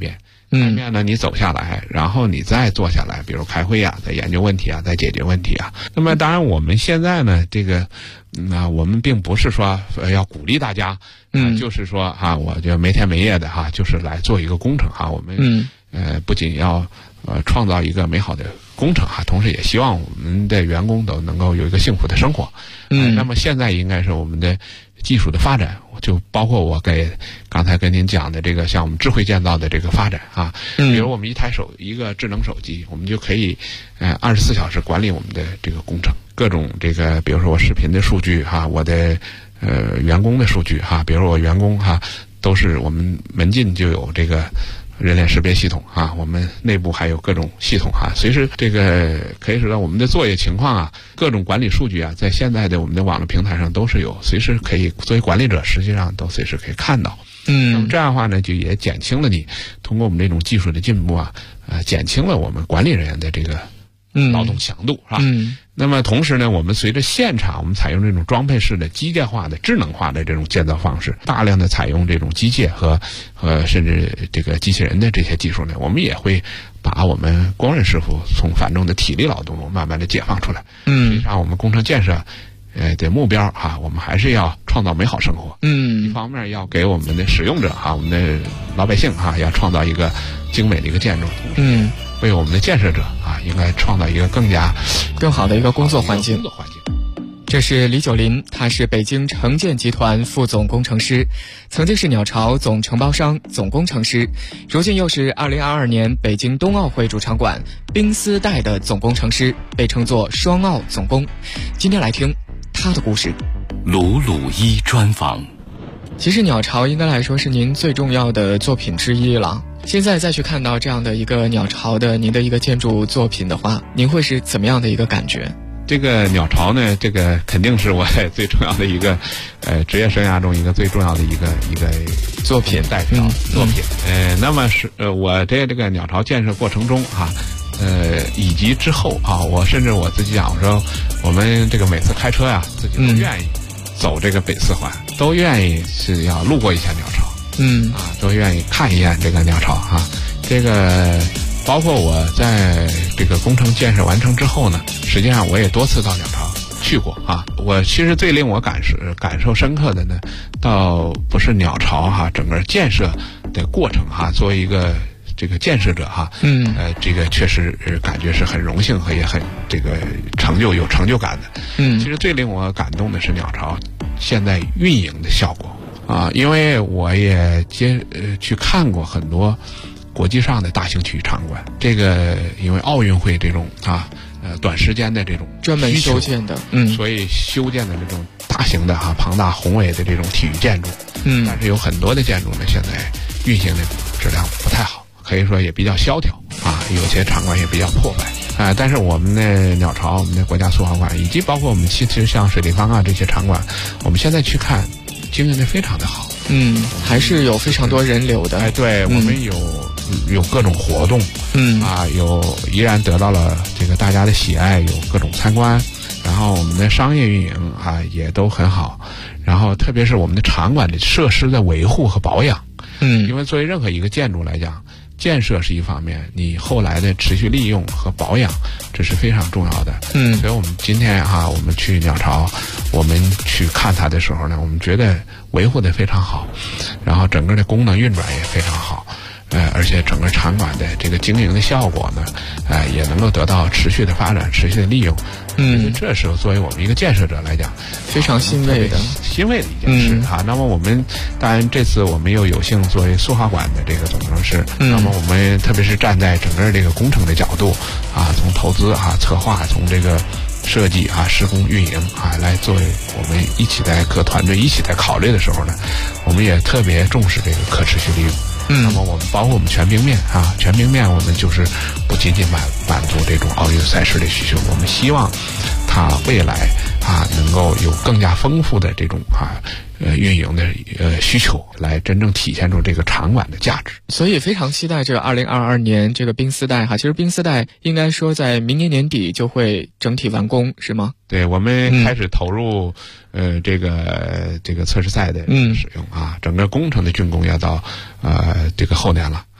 Speaker 14: 台面呢你走下来，然后你再坐下来，比如开会啊，再研究问题啊，再解决问题啊。那么当然我们现在呢这个我们并不是说要鼓励大家就是说我就没天没夜的就是来做一个工程我们不仅要创造一个美好的工程同时也希望我们的员工都能够有一个幸福的生活。那么现在应该是我们的技术的发展，就包括我刚才跟您讲的这个像我们智慧建造的这个发展比如我们一个智能手机，我们就可以24小时管理我们的这个工程，各种这个比如说我视频的数据我的员工的数据比如说我员工都是我们门禁就有这个人脸识别系统我们内部还有各种系统随时这个可以说我们的作业情况各种管理数据在现在的我们的网络平台上都是有，随时可以作为管理者实际上都随时可以看到。那么这样的话呢，就也减轻了你通过我们这种技术的进步减轻了我们管理人员的这个劳动强度是吧？那么同时呢，我们随着现场我们采用这种装配式的机械化的智能化的这种建造方式，大量的采用这种机械和甚至这个机器人的这些技术呢，我们也会把我们工人师傅从繁重的体力劳动中慢慢的解放出来。实际上我们工程建设的目标我们还是要创造美好生活。一方面要给我们的使用者我们的老百姓要创造一个精美的一个建筑。为我们的建设者应该创造一个更
Speaker 13: 好的一个工作环境。这是李九林，他是北京城建集团副总工程师，曾经是鸟巢总承包商、总工程师，如今又是2022年北京冬奥会主场馆冰丝带的总工程师，被称作双奥总工。今天来听他的故事。
Speaker 20: 鲁鲁一专访。
Speaker 13: 其实鸟巢应该来说是您最重要的作品之一了。现在再去看到这样的一个鸟巢的您的一个建筑作品的话，您会是怎么样的一个感觉？
Speaker 14: 这个鸟巢呢，这个肯定是我最重要的一个职业生涯中一个最重要的一个
Speaker 13: 作品
Speaker 14: 代表作品。那么是我在这个鸟巢建设过程中以及之后我甚至我自己讲，我说我们这个每次开车自己都愿意走这个北四环，都愿意是要路过一下鸟巢。都愿意看一眼这个鸟巢这个包括我在这个工程建设完成之后呢，实际上我也多次到鸟巢去过我其实最令我感受深刻的呢，倒不是鸟巢整个建设的过程作为一个这个建设者这个确实感觉是很荣幸和也很这个有成就感的。其实最令我感动的是鸟巢现在运营的效果。因为我也去看过很多国际上的大型体育场馆，这个因为奥运会这种短时间的这种
Speaker 13: 专门修建的，
Speaker 14: 所以修建的这种大型的庞大宏伟的这种体育建筑，但是有很多的建筑呢，现在运行的质量不太好，可以说也比较萧条有些场馆也比较破败但是我们的鸟巢、我们的国家速滑馆，以及包括我们其实像水立方这些场馆，我们现在去看经营的非常的好，
Speaker 13: 还是有非常多人流的。
Speaker 14: 对，我们有各种活动，依然得到了这个大家的喜爱，有各种参观，然后我们的商业运营也都很好，然后特别是我们的场馆的设施的维护和保养，因为作为任何一个建筑来讲，建设是一方面，你后来的持续利用和保养，这是非常重要的。所以我们今天我们去鸟巢，我们去看它的时候呢，我们觉得维护的非常好，然后整个的功能运转也非常好，而且整个场馆的这个经营的效果呢，也能够得到持续的发展、持续的利用。这是作为我们一个建设者来讲，
Speaker 13: 非常欣慰的
Speaker 14: 一件事那么我们当然这次我们又有幸作为速滑馆的这个总工程师，那么我们特别是站在整个这个工程的角度从投资策划，从这个设计施工运营来作为我们一起在各团队一起在考虑的时候呢，我们也特别重视这个可持续利用。那么我们包括我们全平面全平面我们就是不仅仅满足这种奥运赛事的需求，我们希望它未来能够有更加丰富的这种运营的需求，来真正体现出这个场馆的价值。
Speaker 13: 所以非常期待这个2022年这个冰丝带其实冰丝带应该说在明年年底就会整体完工，是吗？
Speaker 14: 对，我们开始投入这个测试赛的使用整个工程的竣工要到这个后年了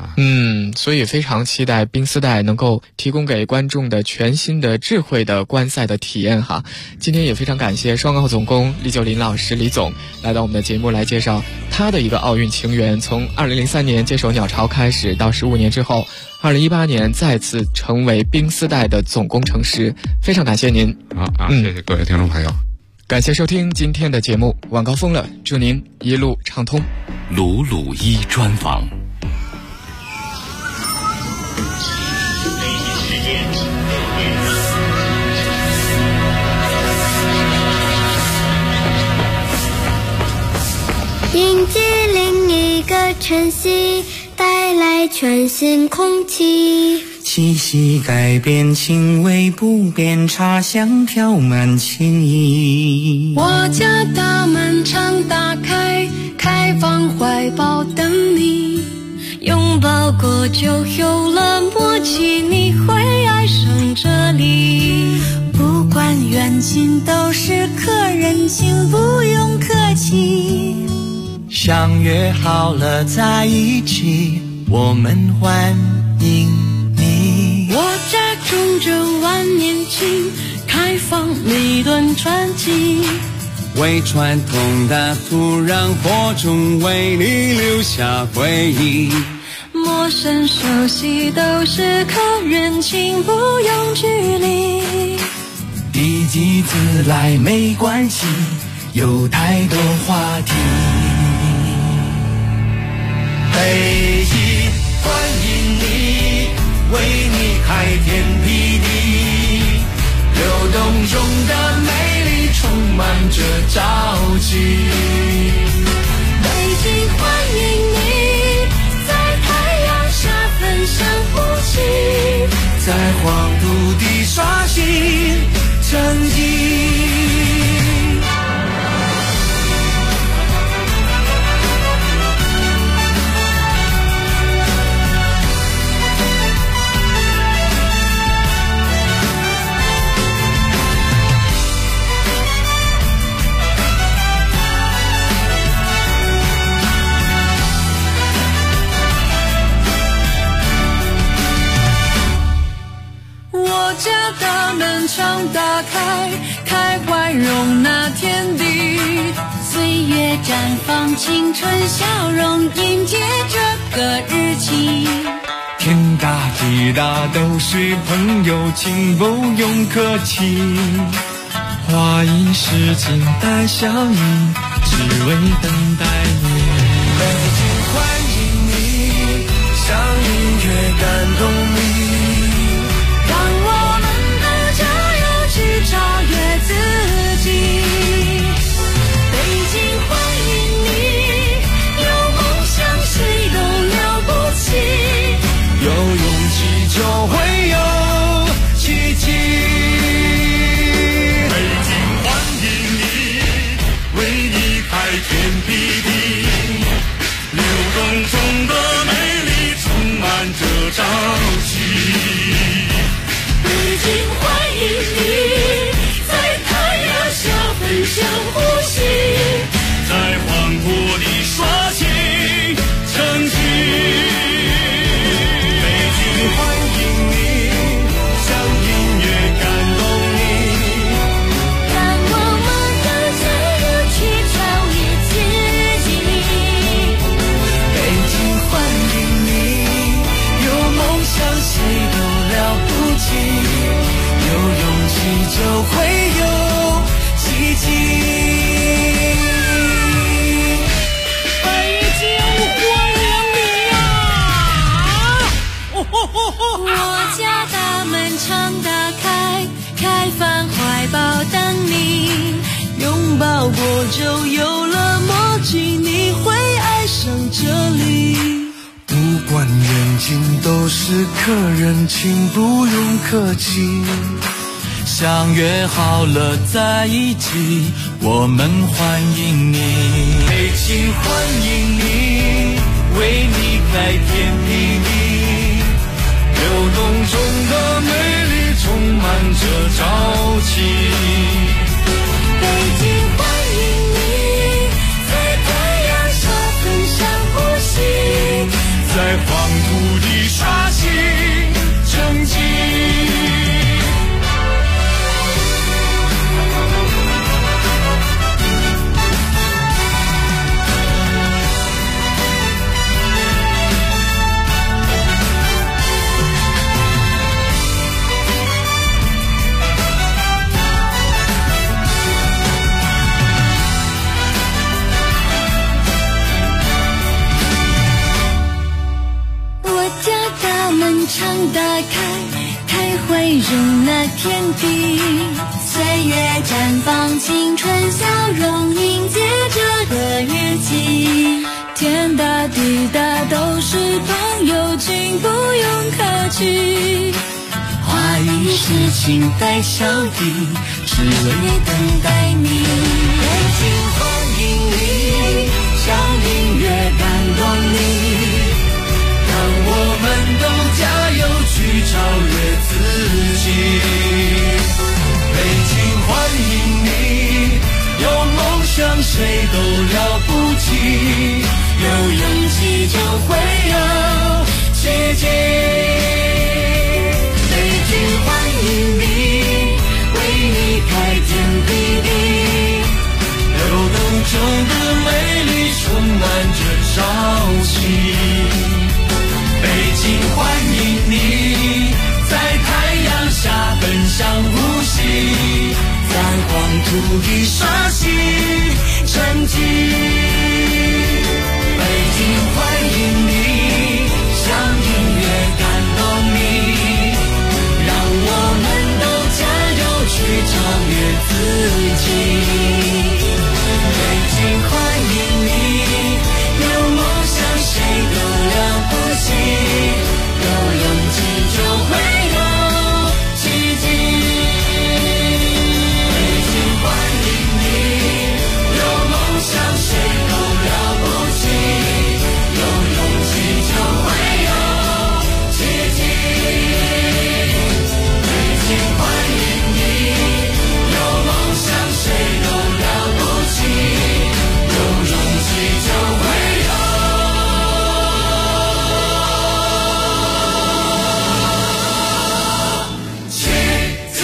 Speaker 13: 所以非常期待冰丝带能够提供给观众的全新的智慧的观赛的体验哈。今天也非常感谢双奥总工李九林老师李总来到我们的节目来介绍他的一个奥运情缘，从2003年接手鸟巢开始，到15年之后2018年再次成为冰丝带的总工程师，非常感谢您。
Speaker 14: 好，谢谢各位听众朋友，
Speaker 13: 感谢收听今天的节目，晚高峰了，祝您一路畅通。
Speaker 18: 鲁鲁一专访。
Speaker 21: 迎接另一个晨曦，带来全新空气，
Speaker 22: 气息改变，情味不变，茶香飘满情意。
Speaker 23: 我家大门常打开，开放怀抱等你，
Speaker 21: 拥抱过就有了默契，你会爱上这里。不管远近都是客人，请不用客气。
Speaker 22: 相约好了在一起，我们欢迎你。
Speaker 23: 我家种着万年青，开放每段传奇，
Speaker 22: 为传统的土壤播种，为你留下回忆。
Speaker 21: 陌生熟悉都是客人，请不用距离。
Speaker 22: 第几次来没关系，有太多话题。北极欢迎你，为你开天辟地，流动中的美丽充满着朝气。
Speaker 21: 北京欢迎你，在太阳下分享呼吸，
Speaker 22: 在黄土地刷新成绩。
Speaker 23: 常打开，开怀容纳天地，
Speaker 21: 岁月绽放青春笑容，迎接这个日期。
Speaker 22: 天大地大都是朋友，请不用客气。花一世静待相依，只为等待你。北京欢迎你，像音乐感动你。
Speaker 21: 超越自己，北京欢迎你，有梦想谁都了不起，
Speaker 22: 有勇气就会有奇迹。
Speaker 24: 北京欢迎你，为你开天辟地，流动中的美丽充满着朝气。
Speaker 21: 北京欢迎你，相呼吸，
Speaker 24: 在黄土地刷新成绩。
Speaker 22: 北京欢迎你，像音乐感动你，
Speaker 21: 让我们的加油去超越自己。
Speaker 22: 北京欢迎你，有梦想谁都了不起，有勇气就会有奇迹。
Speaker 23: 北京欢迎你呀！
Speaker 21: 我家大门常打开，开放怀抱等你，
Speaker 23: 拥抱过就有了默契，你会爱上这里。
Speaker 22: 不管远近都是客人，请不用客气。相约好了在一起，我们欢迎你。北京欢迎你，为你开天辟地，流动中的美丽充满着朝气。
Speaker 21: 北京欢迎你，在太阳下分享呼吸，
Speaker 22: 在黄土
Speaker 21: 常打开，开会容纳天地。岁月绽放青春笑容，迎接这个日期。天大地大都是朋友，请不用客气。
Speaker 22: 话语是情带笑意，只为等待你。
Speaker 21: 北京欢迎你，
Speaker 22: 像音乐感动你，让我们都加油去超越自己。北京欢迎你，有梦想谁都了不起，有勇气就会有奇迹。北京欢迎你，为你开天辟地，流动中的美丽充满着朝气。北京欢迎你，在太阳下奔向呼吸，在黄土里刷新成绩。北京欢迎你，像音乐感动你，让我们都加油去超越自己。北京欢迎你，有梦想谁都了不起，有勇气就会有奇迹。北京欢迎你，有梦想谁都了不起，有勇气就会有奇迹。北京欢迎你，有梦想谁都了不起，有勇气就会有奇迹。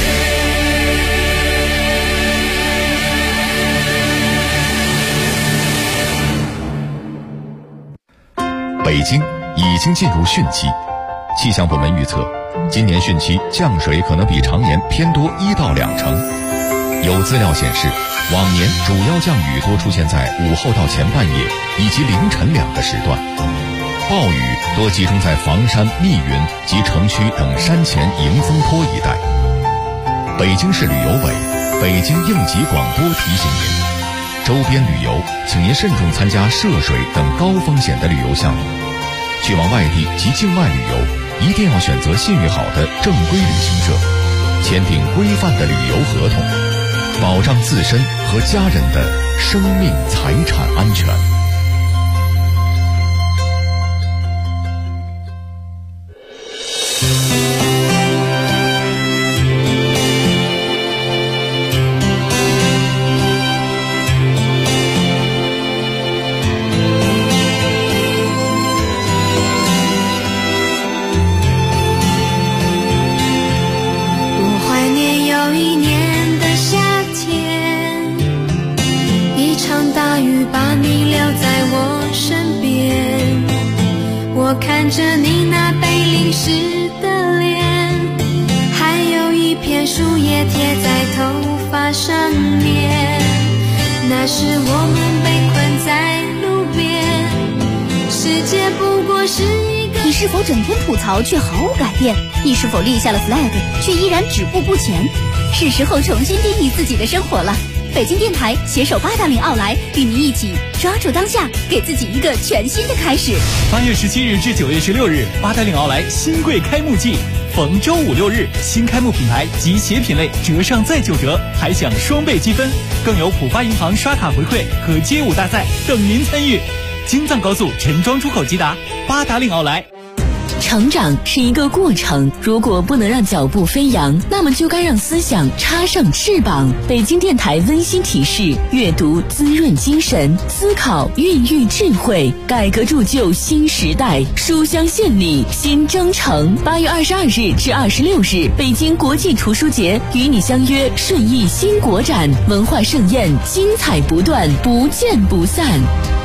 Speaker 4: 北京已经进入汛期，气象部门预测，今年汛期降水可能比常年偏多1到2成。有资料显示，往年主要降雨多出现在午后到前半夜以及凌晨2个时段，暴雨多集中在房山、密云及城区等山前迎风坡一带。北京市旅游委、北京应急广播提醒您，周边旅游请您慎重参加涉水等高风险的旅游项目。去往外地及境外旅游，一定要选择信誉好的正规旅行社，签订规范的旅游合同，保障自身和家人的生命财产安全。
Speaker 21: 看着你那被淋湿的脸，还有一片树叶贴在头发上面，那时我们被困在路边，世界不过是一个。
Speaker 2: 你是否整天吐槽却毫无改变？你是否立下了 flag 却依然止步不前？是时候重新定义自己的生活了。北京电台携手八达岭奥莱，与您一起抓住当下，给自己一个全新的开始。
Speaker 12: 8月17日至9月16日，八达岭奥莱新贵开幕季，逢周5、6日，新开幕品牌及鞋品类折上再9折，还享双倍积分，更有浦发银行刷卡回馈和街舞大赛等您参与。京藏高速陈庄出口吉达，八达岭奥莱。
Speaker 5: 成长是一个过程，如果不能让脚步飞扬，那么就该让思想插上翅膀。北京电台温馨提示：阅读滋润精神，思考孕育智慧，改革铸就新时代。书香献礼新征程，8月22日至26日，北京国际图书节与你相约顺义新国展，文化盛宴精彩不断，不见不散。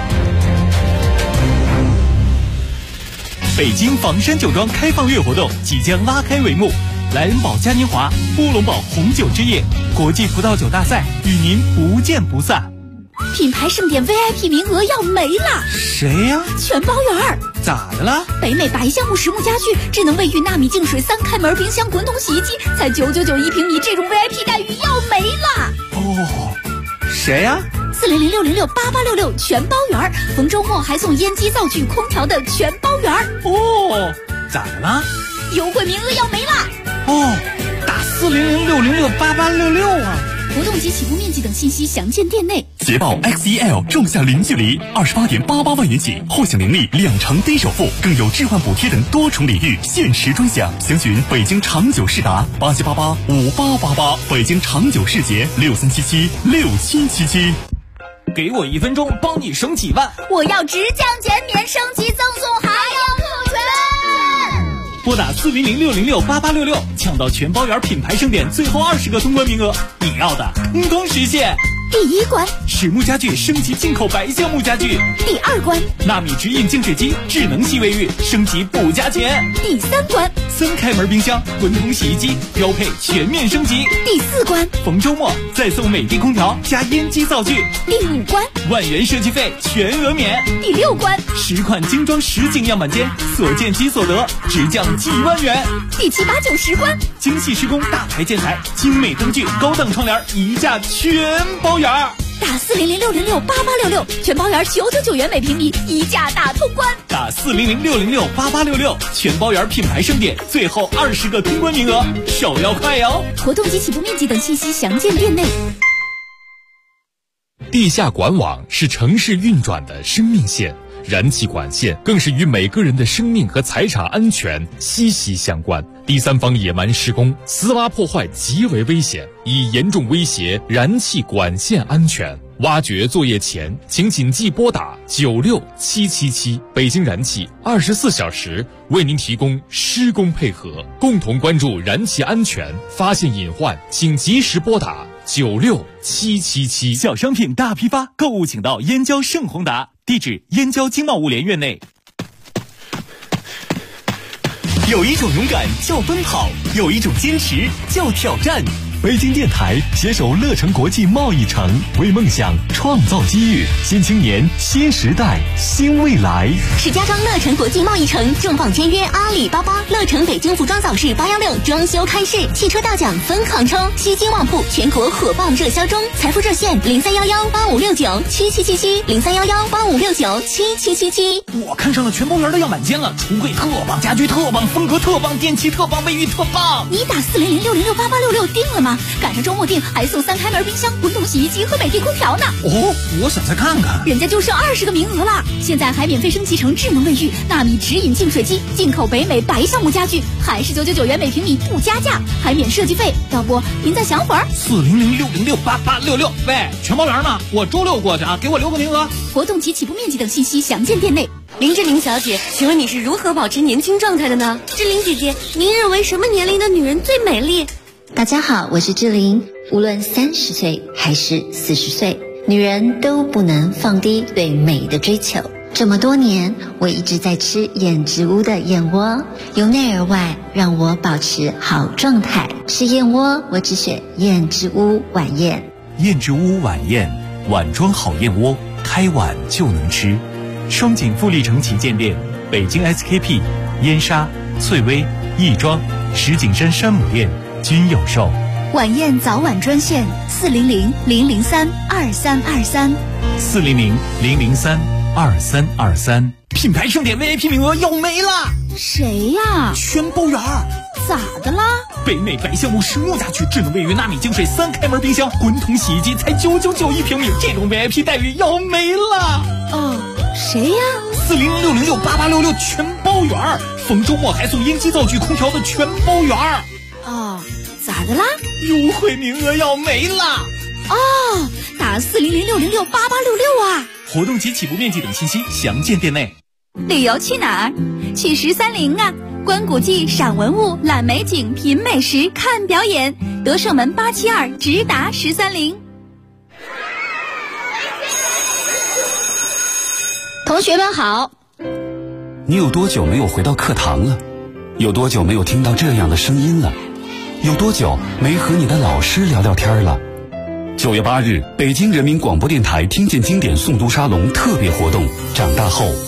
Speaker 12: 北京房山酒庄开放月活动即将拉开帷幕，莱恩堡嘉年华、乌龙堡红酒之夜、国际葡萄酒大赛与您不见不散。
Speaker 2: 品牌盛典 VIP 名额要没了。
Speaker 11: 谁呀？
Speaker 2: 全包圆。
Speaker 11: 咋的了？
Speaker 2: 北美白橡木实木家具、智能卫浴、纳米净水、3开门冰箱、滚筒洗衣机，才999一平米，这种 VIP 待遇要没了。
Speaker 11: 哦，谁呀
Speaker 2: ？400-606-8866全包圆，逢周末还送烟机、灶具、空调的全包圆。
Speaker 11: 哦，咋的了？
Speaker 2: 优惠名额要没了。
Speaker 11: 哦，打400-606-8866啊！
Speaker 2: 活动及起步面积等信息详见店内。
Speaker 4: 捷豹 XEL 仲夏零距离28.88万元起，后享年利2成低首付，更有置换补贴等多重礼遇，限时专享。详询北京长久世达87885888，北京长久世捷63776777。
Speaker 12: 给我1分钟，帮你省几万。
Speaker 2: 我要直降减免，升级赠送还要特权。
Speaker 12: 拨打400-606-8866，抢到全包圆品牌盛典最后20个通关名额，你要的通通实现。
Speaker 2: 第1关，
Speaker 12: 实木家具升级进口白橡木家具。
Speaker 2: 第2关，
Speaker 12: 纳米直饮净水机、智能洗卫浴升级补加钱。
Speaker 2: 第3关
Speaker 12: ，3开门冰箱、滚筒洗衣机标配全面升级。
Speaker 2: 第4关，
Speaker 12: 逢周末再送美的空调加烟机灶具。
Speaker 2: 第5关，
Speaker 12: 万元设计费全额免。
Speaker 2: 第6关
Speaker 12: ，10款精装实景样板间，所见即所得，直降几万元。
Speaker 2: 第7、8、9、10关，
Speaker 12: 精细施工大牌建材、精美灯具、高档窗帘一价全包圆。
Speaker 2: 打400-606-8866，全包圆999元每平米，一价大通关。
Speaker 12: 打400-606-8866，全包圆品牌盛典最后20个通关名额，手要快哟！
Speaker 2: 活动及起步面积等信息详见店内。
Speaker 1: 地下管网是城市运转的生命线，燃气管线更是与每个人的生命和财产安全息息相关。第三方野蛮施工、私挖破坏极为危险，已严重威胁燃气管线安全。挖掘作业前，请谨记拨打96777，北京燃气24小时为您提供施工配合，共同关注燃气安全。发现隐患，请及时拨打96777。
Speaker 12: 小商品大批发，购物请到燕郊盛宏达，地址燕郊经贸物联院内。有一种勇敢叫奔跑，有一种坚持叫挑战。北京电台携手乐城国际贸易城，为梦想创造机遇，新青年、新时代、新未来。
Speaker 5: 石家庄乐城国际贸易城重磅签约阿里巴巴，乐城北京服装早市816装修开市，汽车大奖分行抽，西京旺铺全国火爆热销中，财富热线031185697777，031185697777。
Speaker 12: 我看上了全包圆的样板间了，橱柜特棒，家具特棒，风格特棒，电器特棒，卫浴特棒。
Speaker 2: 你打400-606-8866定了吗？赶上周末订还送3开门冰箱、滚筒洗衣机和美的空调呢。
Speaker 11: 哦，我想再看看。
Speaker 2: 人家就剩20个名额了，现在还免费升级成智能卫浴、纳米直饮净水机，进口北美白橡木家具，还是999元每平米不加价，还免设计费。要不您再想会儿
Speaker 12: ？400-606-8866。喂，全包圆吗？我周6过去啊，给我留个名额。
Speaker 2: 活动及起步面积等信息详见店内。
Speaker 3: 林志玲小姐，请问你是如何保持年轻状态的呢？志玲姐姐，您认为什么年龄的女人最美丽？
Speaker 7: 大家好，我是志玲。无论30岁还是40岁，女人都不能放低对美的追求。这么多年，我一直在吃燕之屋的燕窝，由内而外让我保持好状态。吃燕窝，我只选燕之屋晚宴。
Speaker 12: 燕之屋晚宴，碗装好燕窝，开碗就能吃。双井富力城旗舰店、北京 SKP、燕莎、翠微、亦庄、石景山山姆店均有售。
Speaker 2: 晚宴早晚专线400-003-2323
Speaker 12: 400-003-2323。品牌盛典 VIP 名额要没了。
Speaker 2: 谁呀？
Speaker 12: 全包圆。
Speaker 2: 咋的啦？
Speaker 12: 北美白橡木实木家具、智能卫浴、纳米净水、3开门冰箱、滚筒洗衣机才999一平米，这种 VIP 待遇要没了。
Speaker 2: 哦，谁呀
Speaker 12: ？400-606-8866全包圆，逢周末还送烟机、灶具、空调的全包圆。
Speaker 2: 哦，咋的啦？
Speaker 12: 优惠名额要没了。
Speaker 2: 哦，打400-606-8866啊！
Speaker 12: 活动及起步面积等信息详见店内。
Speaker 2: 旅游去哪儿？去1301啊！观古迹、赏文物、览美景、品美食、看表演。德胜门872直达1301。
Speaker 3: 同学们好。
Speaker 20: 你有多久没有回到课堂了？有多久没有听到这样的声音了？有多久没和你的老师聊聊天了？
Speaker 8: 9月8日，北京人民广播电台听见经典诵读沙龙特别活动，长大后